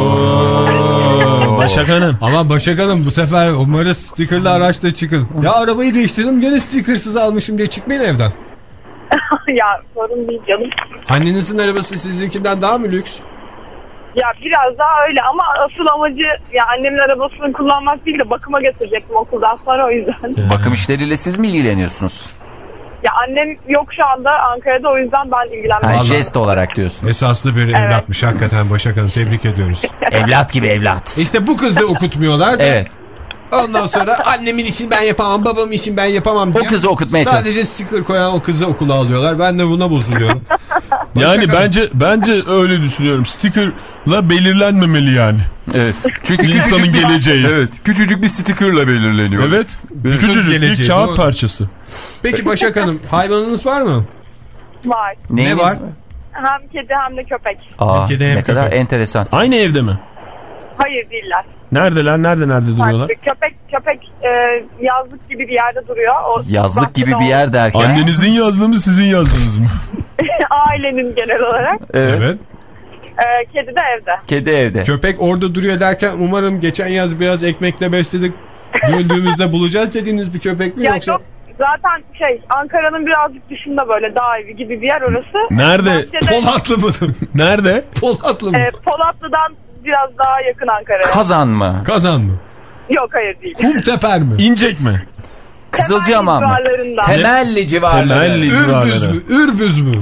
Başak Hanım. Ama Başak Hanım bu sefer umarım stikerli araçla çıkın. Ya arabayı değiştirdim gene stikersız almışım diye çıkmayın evden. ya sorun değil canım. Annenizin arabası sizinkinden daha mı lüks? Ya biraz daha öyle ama asıl amacı ya annemin arabasını kullanmak değil de bakıma götürecektim okuldan sonra, o yüzden. Bakım işleriyle siz mi ilgileniyorsunuz? Ya annem yok şu anda Ankara'da, o yüzden ben ilgilenmem. Ha, jest olarak diyorsun. Esaslı bir evlatmış hakikaten Başak Hanım, tebrik ediyoruz. Evlat gibi evlat. İşte bu kızı okutmuyorlar da. Evet. Ondan sonra annemin işini ben yapamam, babamın işini ben yapamam diye. O kızı okutmaya çalış. Sadece sticker koyan o kızı okula alıyorlar. Ben de buna bozuluyorum. Yani Başak Hanım. bence bence öyle düşünüyorum. Sticker'la belirlenmemeli yani. Evet. Çünkü İnsanın küçücük bir- geleceği. Evet. Küçücük bir stickerla belirleniyor. Evet. Evet. Küçücük bir Geleceği, kağıt doğru. parçası. Peki Başak Hanım, hayvanınız var mı? Var. Neyiniz Ne var? Hem kedi hem de köpek. Aa, Ülkede hem ne kadar köpek. enteresan. Aynı evde mi? Hayır değiller. Neredeler? Nerede nerede duruyorlar? Farklı. Köpek köpek e, yazlık gibi bir yerde duruyor. O Yazlık gibi bahçede bir o- yer derken. Annenizin yazdığı mı sizin yazdığınız mı? Ailenin genel olarak. Evet. Evet. E, kedi de evde. Kedi evde. Köpek orada duruyor derken umarım geçen yaz biraz ekmekle besledik. Döndüğümüzde bulacağız dediğiniz bir köpek mi Ya yoksa? yok, zaten şey Ankara'nın birazcık dışında böyle dağ evi gibi bir yer orası. Nerede? Bahçede, Polatlı mı? Nerede? Polatlı mı? e, Polatlı'dan biraz daha yakın Ankara'ya. Kazan mı? Kazan mı? Yok hayır değil. Kumteper mi? İncek mi? Kızılcahamam mı? civarlarında. Temelli civarları. Temelli Ürbüz civarları. mü? Ürbüz mü?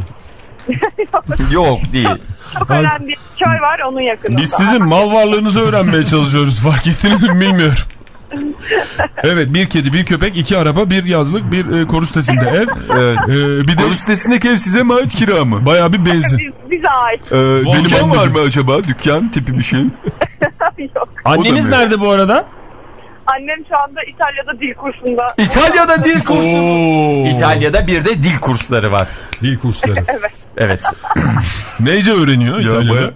Yok değil. Çok önemli bir köy var onun yakınında. Biz sizin mal varlığınızı öğrenmeye çalışıyoruz. Fark ettiniz mi bilmiyorum. Evet, bir kedi, bir köpek, iki araba, bir yazlık, bir e, koru sitesinde ev. Evet. E, bir de Koru sitesindeki ev size mi ait, kira mı? bayağı bir benzin. Biz, bize ait. Ee, Volkan dükkan var mı mı acaba? Dükkan tipi bir şey. Yok. Anneniz O da mı? nerede bu arada? Annem şu anda İtalya'da dil kursunda. İtalya'da dil kursu. İtalya'da bir de dil kursları var. Dil kursları. Evet. Evet. Neyce öğreniyor İtalya'da?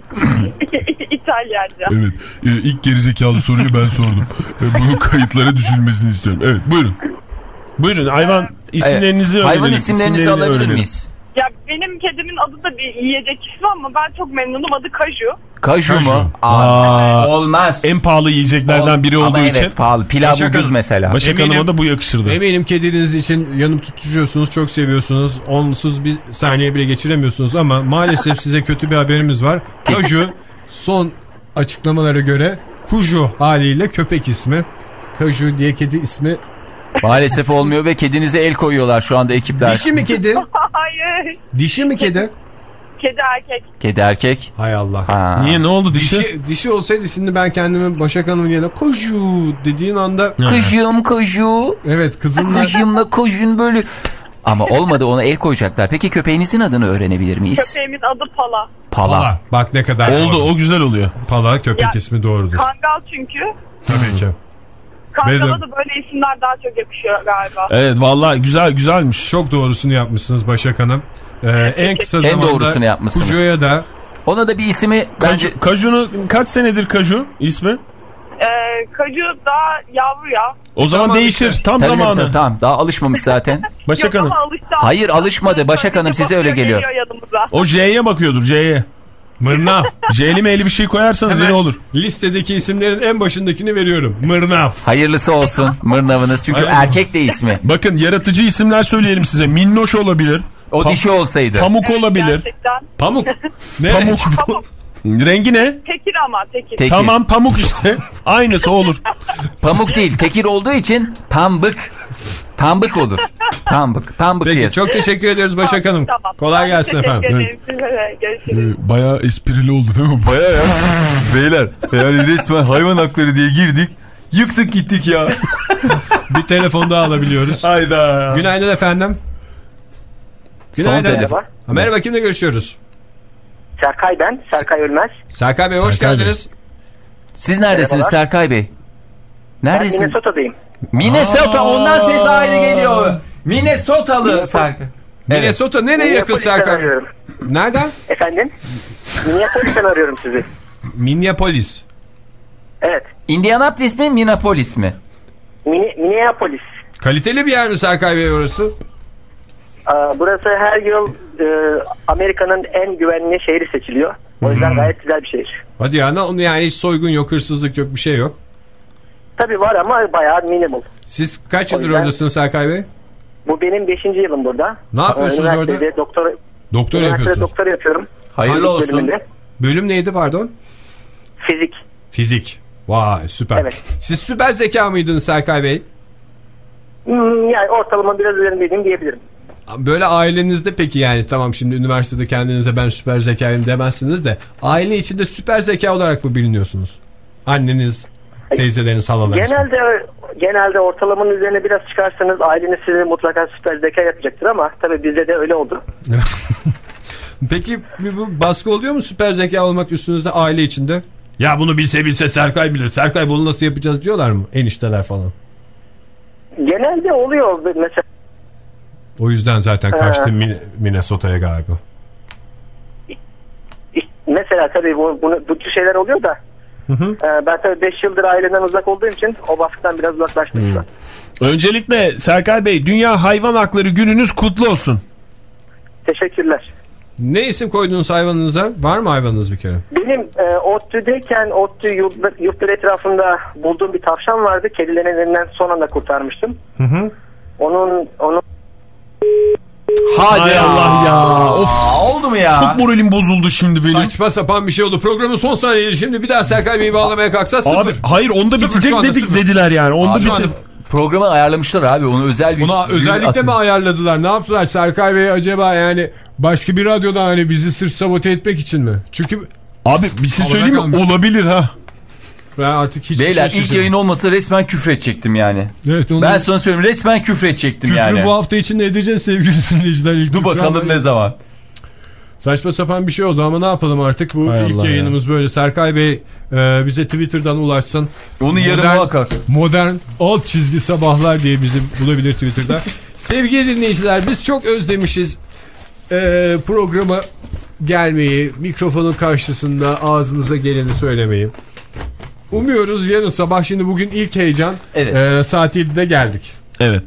İtalyanca. Evet. Ee, ilk gerizekalı soruyu ben sordum. Ee, bunun kayıtlara düşülmesini istiyorum. Evet, buyurun. Buyurun, hayvan isimlerinizi evet. öğrenelim. Hayvan isimlerinizi İsimlerini alabilir öğrenelim. miyiz? Ya benim kedimin adı da bir yiyecek ismi ama ben çok memnunum. Adı Kaju. Kaju, Kaju. mu? Aa, Aa, olmaz. En pahalı yiyeceklerden biri Ama olduğu evet, için. pahalı. Pilav Başak ucuz Hanım. mesela. Başak Eminim- Hanım'a da bu yakışırdı. Eminim kediniz için yanıp tutuşuyorsunuz, çok seviyorsunuz. Onsuz bir saniye bile geçiremiyorsunuz ama maalesef size kötü bir haberimiz var. Kaju son açıklamalara göre Kuju haliyle köpek ismi. Kaju diye kedi ismi. Maalesef olmuyor ve kedinize el koyuyorlar şu anda ekipler. Dişi mi kedi? Hayır. Dişi mi kedi? Kedi erkek. Kedi erkek. Hay Allah. Ha. Niye, ne oldu dişi? Dişi, dişi olsaydı şimdi ben kendimi Başak Hanım'ın yerine Kaju dediğin anda. Kajum kaju. Evet, kızımla. Kajumla kajun böyle. Ama olmadı, ona el koyacaklar. Peki köpeğinizin adını öğrenebilir miyiz? Köpeğimin adı Pala. Pala. Pala. Bak ne kadar Oldu, doğru. o güzel oluyor. Pala köpek Ya, ismi doğrudur. Kangal çünkü. Tabii ki. Kangal'a da böyle isimler daha çok yakışıyor galiba. Evet, vallahi güzel güzelmiş. Çok doğrusunu yapmışsınız Başak Hanım. Ee, en kısa En zamanda doğrusunu yapmışsınız. Kuju'ya da Ona da bir ismi bence... Kaju, Kaju'nun kaç senedir Kaju ismi? Ee, Kaju daha yavru ya. O zaman Tamam değişir. işte. Tam Tabii, zamanı. tabii, tamam, daha alışmamış zaten. Başak Yok Hanım. ama alıştı. Hayır, alışmadı. Başak Hanım, size öyle geliyor. Yanımıza. O J'ye bakıyordur, J'ye. Mırnav. J'li meyli bir şey koyarsanız iyi olur. Listedeki isimlerin en başındakini veriyorum. Mırnav. Hayırlısı olsun mırnavınız. Çünkü Hayır. erkek de ismi. Bakın, yaratıcı isimler söyleyelim size. Minnoş olabilir. O Pa- dişi olsaydı. Pamuk Evet, olabilir. gerçekten. Pamuk. Ne? Pamuk. Pamuk. Rengi ne? Tekir ama tekir. Tekir. Tamam, pamuk işte. Aynısı olur. Pamuk değil, tekir olduğu için pambık. Pambık olur. Pambık. Pambık Peki, yer. çok teşekkür ediyoruz Başak Hanım. Tamam. Kolay Ben gelsin teşekkür efendim. ederim. Size de görüşürüz. Ee, bayağı esprili oldu değil mi? Baya ya. Beyler, yani resmen hayvan hakları diye girdik. Yıktık gittik ya. Bir telefon daha alabiliyoruz. Hayda. Günaydın efendim. Son Günaydın. telefon. Ha, merhaba, kimle görüşüyoruz? Serkay ben. Serkay Ölmez. Serkay Bey, hoş Serkay geldiniz. Siz neredesiniz Merhabalar. Serkay Bey? Ben Neredesin? Minnesota'dayım. Minnesota, ondan ses ayrı geliyor. Minnesotalı Serkay. Minnesota nereye yakın Minneapolis'ten Serkay? arıyorum. Nereden? Efendim? Minneapolis'ten arıyorum sizi. Minneapolis. Evet. Indianapolis mi, Minneapolis mi? Mini, Minneapolis. Kaliteli bir yer mi Serkay Bey orası? Aa, burası her yıl e, Amerika'nın en güvenli şehri seçiliyor. O yüzden gayet güzel bir şehir. Hadi ya, ne- yani hiç soygun yok, hırsızlık yok, bir şey yok. Tabii var ama bayağı minimal. Siz kaç O yıldır yüzden- oradasınız Serkay Bey? Bu benim beşinci yılım burada. Ne yapıyorsunuz Ee, orada? üniversitede Doktora, Doktor üniversitede yapıyorsunuz. doktora yapıyorum. Hayırlı Fizik olsun. bölümünde. Bölüm neydi pardon? Fizik. Fizik. Vay, süper. Evet. Siz süper zeka mıydınız Serkay Bey? Hmm, yani ortalama biraz üzerindeydim diyebilirim. Böyle ailenizde peki, yani tamam şimdi üniversitede kendinize ben süper zekayım demezsiniz de aile içinde süper zeka olarak mı biliniyorsunuz? Anneniz, teyzeleriniz, halalarınız. Genelde genelde ortalamanın üzerine biraz çıkarsanız aileniz sizi mutlaka süper zeka yapacaktır ama tabii bizde de öyle oldu. Peki bu baskı oluyor mu süper zeka olmak üstünüzde aile içinde? Ya bunu bilse bilse Serkay bilir. Serkay bunu nasıl yapacağız diyorlar mı? Enişteler falan. Genelde oluyor mesela. O yüzden zaten kaçtım Ee, Minnesota'ya galiba. Mesela tabii bu, bunu, bu tür şeyler oluyor da Hı hı. e, ben tabii beş yıldır aileden uzak olduğum için o baskıdan biraz uzaklaştım şu an. Öncelikle Serkay Bey, Dünya Hayvan Hakları Gününüz kutlu olsun. Teşekkürler. Ne isim koydunuz hayvanınıza? Var mı hayvanınız bir kere? Benim e, ODTÜ'deyken ODTÜ yurtları, yurtları etrafında bulduğum bir tavşan vardı. Kedilerin elinden son anda kurtarmıştım. Hı hı. Onun onun Hadi Hay ya. Allah ya. Of. Oldu mu ya? Çok moralim bozuldu şimdi benim. Saçma sapan bir şey oldu. Programın son saniyeleri, şimdi bir daha Serkay Bey'i bağlamaya kalksa sıfır. Abi hayır, onda Sıfır, bitecek şu anda dedik sıfır. dediler yani. Onda Aa, şu bitir. anda- Programı ayarlamışlar abi, onu özel bir... Buna özellikle atın. mi ayarladılar? Ne yaptılar? Serkay Bey acaba yani başka bir radyoda hani bizi sırf sabote etmek için mi? Çünkü Abi bir şey Havada söyleyeyim mi? kalmış. Olabilir ha. ben artık hiçbir Beyler, şey ilk şaşırdım. yayın olmasa resmen küfredecektim yani. Evet, onu Ben sana söyleyeyim, resmen küfredecektim küfrü yani. bu hafta içinde edeceğiz sevgili dinleyiciler. İlk Dur küfrü bakalım ama- ne zaman. Saçma sapan bir şey oldu ama ne yapalım artık. Bu Hay ilk Allah yayınımız ya. Böyle. Serkay Bey e, bize Twitter'dan ulaşsın. Onu yarın muhakkak. Modern alt çizgi sabahlar diye bizi bulabilir Twitter'da. Sevgili dinleyiciler, biz çok özlemişiz e, programa gelmeyi, mikrofonun karşısında ağzımıza geleni söylemeyi. Umuyoruz yarın sabah, şimdi bugün ilk heyecan, evet. e, saat yedide geldik. Evet.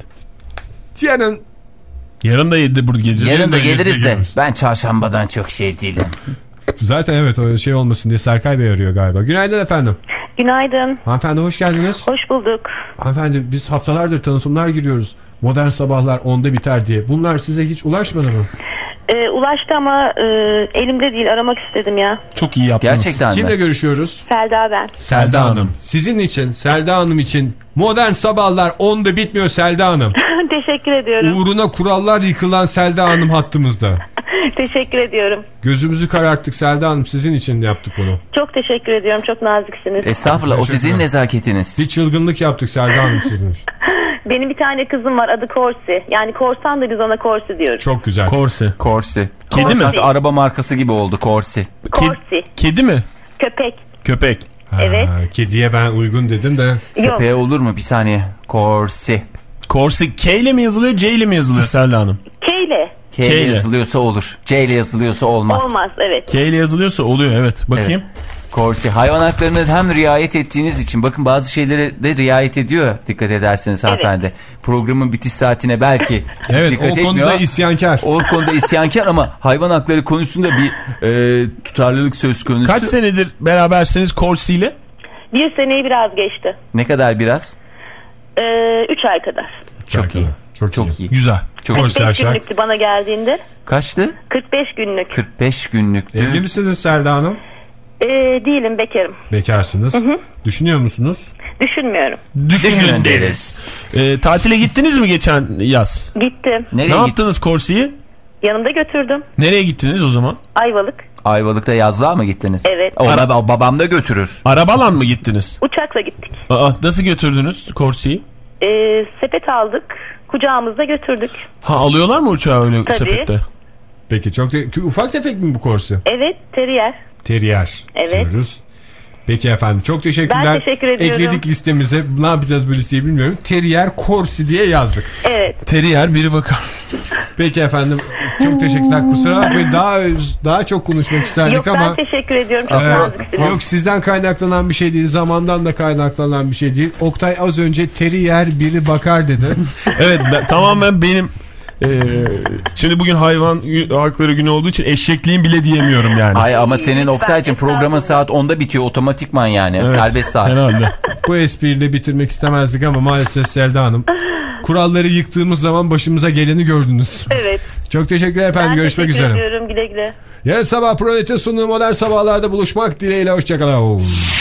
Yarın Yarın da yedi burada geleceğiz. Yarın da geliriz de ben çarşambadan çok şey değilim. Zaten evet, öyle şey olmasın diye Serkay Bey arıyor galiba. Günaydın efendim. Günaydın. Hanımefendi hoş geldiniz. Hoş bulduk. Hanımefendi biz haftalardır tanıtımlar giriyoruz. Modern sabahlar onda biter diye. Bunlar size hiç ulaşmadı mı? Ee, ulaştı ama e, elimde değil, aramak istedim ya. Çok iyi yaptınız. Gerçekten mi? Kimle görüşüyoruz? Selda ben. Selda Hanım. Sizin için, Selda Hanım için modern sabahlar onda bitmiyor Selda Hanım. Teşekkür ediyorum. Uğruna kurallar yıkılan Selda Hanım hattımızda. Teşekkür ediyorum. Gözümüzü kararttık Selda Hanım, sizin için yaptık bunu. Çok teşekkür ediyorum, çok naziksiniz. Estağfurullah, o sizin nezaketiniz. Bir çılgınlık yaptık Selda Hanım sizin için. Benim bir tane kızım var, adı Korsi. Yani korsan da biz ona Korsi diyoruz. Çok güzel. Korsi. Korsi. Kedi mi? Sanki araba markası gibi oldu Korsi. Korsi. Kedi mi? Köpek. Köpek. Ha, evet. Kediye ben uygun dedim de. Yok. Köpeğe olur mu? Bir saniye. Korsi. Korsi K ile mi yazılıyor, C ile mi yazılıyor Selda Hanım? K ile. K ile yazılıyorsa olur. C ile yazılıyorsa olmaz. Olmaz, evet. K ile yazılıyorsa oluyor, evet. Bakayım. Evet. Korsi. Hayvan haklarına hem riayet ettiğiniz için, bakın bazı şeylere de riayet ediyor dikkat ederseniz hanımefendi. Evet. Programın bitiş saatine belki evet, dikkat o etmiyor. konuda isyankar. O konuda isyankar ama hayvan hakları konusunda bir e, tutarlılık söz konusu. Kaç senedir berabersiniz Korsi ile? Bir seneyi biraz geçti. Ne kadar biraz? Ee, üç ay kadar. Çok, çok iyi. Çok, çok iyi. iyi. Güzel. Çok kırk beş günlüktü bana geldiğinde. Kaçtı? kırk beş günlük. kırk beş günlüktü. Evli misiniz Selda Hanım? Ee, değilim, bekarım. Bekarsınız. Hı hı. Düşünüyor musunuz? Düşünmüyorum. Düşünün deriz. Ee, tatile gittiniz mi geçen yaz? Gittim. Nereye ne git- yaptınız Korsi'yi? Yanımda götürdüm. Nereye gittiniz o zaman? Ayvalık. Ayvalık'ta yazlığa mı gittiniz? Evet. O Ara- babam da götürür. Arabalan mı gittiniz? Uçakla gittik. Aa, nasıl götürdünüz Korsi'yi? Ee, sepet aldık. Kucağımızda götürdük. Ha, alıyorlar mı uçağı öyle Tabii. sepette? Peki çok de, ufak tefek mi bu Korsi? Evet, terrier. Terrier Evet. diyoruz. Peki efendim, çok teşekkürler. Ben teşekkür ediyorum. Ekledik listemize. Ne yapacağız bu listeyi bilmiyorum. Terrier Korsi diye yazdık. Evet. Terrier biri bakar. Peki efendim, çok teşekkürler. Kusura bakmayın, daha daha çok konuşmak isterdik yok, ama. Yok, ben teşekkür ediyorum. Çok e, naziksiniz. Yok, sizden kaynaklanan bir şey değil. Zamandan da kaynaklanan bir şey değil. Oktay az önce Terrier biri bakar dedi. Evet, ben, tamamen benim. Ee, şimdi bugün hayvan hakları günü olduğu için eşekliğin bile diyemiyorum yani. Ay ama senin Oktay'cığım programın saat onda bitiyor otomatikman yani. Evet, serbest saat. Herhalde. Bu espriyle bitirmek istemezdik ama maalesef Selda Hanım. Kuralları yıktığımız zaman başımıza geleni gördünüz. Evet. Çok teşekkürler efendim. Ben Görüşmek teşekkür üzere. ediyorum. Güle güle. Yarın sabah Pronet'in sunduğu Modern Sabahlar'da buluşmak dileğiyle. Hoşçakalın.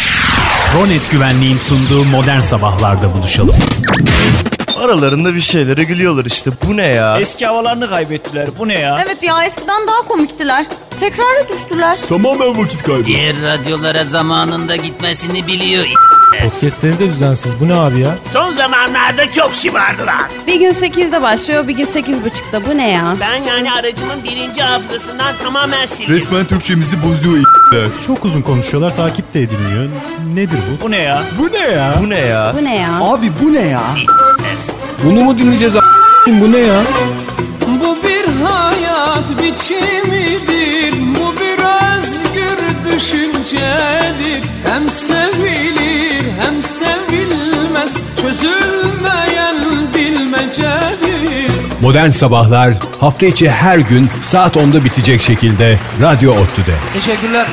Pronet Güvenliğin sunduğu Modern Sabahlar'da buluşalım. Aralarında bir şeylere gülüyorlar işte. Bu ne ya? Eski havalarını kaybettiler. Bu ne ya? Evet ya, eskiden daha komiktiler. Tekrara düştüler. Tamamen vakit kaybı. Diğer radyolara zamanında gitmesini biliyor. Podcastleri de düzensiz. Bu ne abi ya? Son zamanlarda çok şımardılar. Bir gün sekizde başlıyor, bir gün sekiz buçukta. Bu ne ya? Ben yani aracımın birinci hafızasından tamamen sildim. Resmen Türkçemizi bozuyor. Çok uzun konuşuyorlar, takip de edilmiyor. Nedir bu? Bu ne ya? Bu ne ya? Bu ne ya? Bu ne ya? Abi bu ne ya? Bunu mu dinleyeceğiz a**? Bu ne ya? Bu bir hayat biçimidir. Bu bir özgür düşüncedir. Hem sevilir hem sevilmez. Çözülmeyen bilmecedir. Modern Sabahlar hafta içi her gün saat onda bitecek şekilde Radyo ODTÜ'de. Teşekkürler.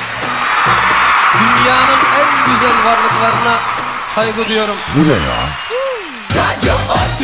Dünyanın en güzel varlıklarına saygı duyuyorum. Bu ne ya? Radyo ODTÜ.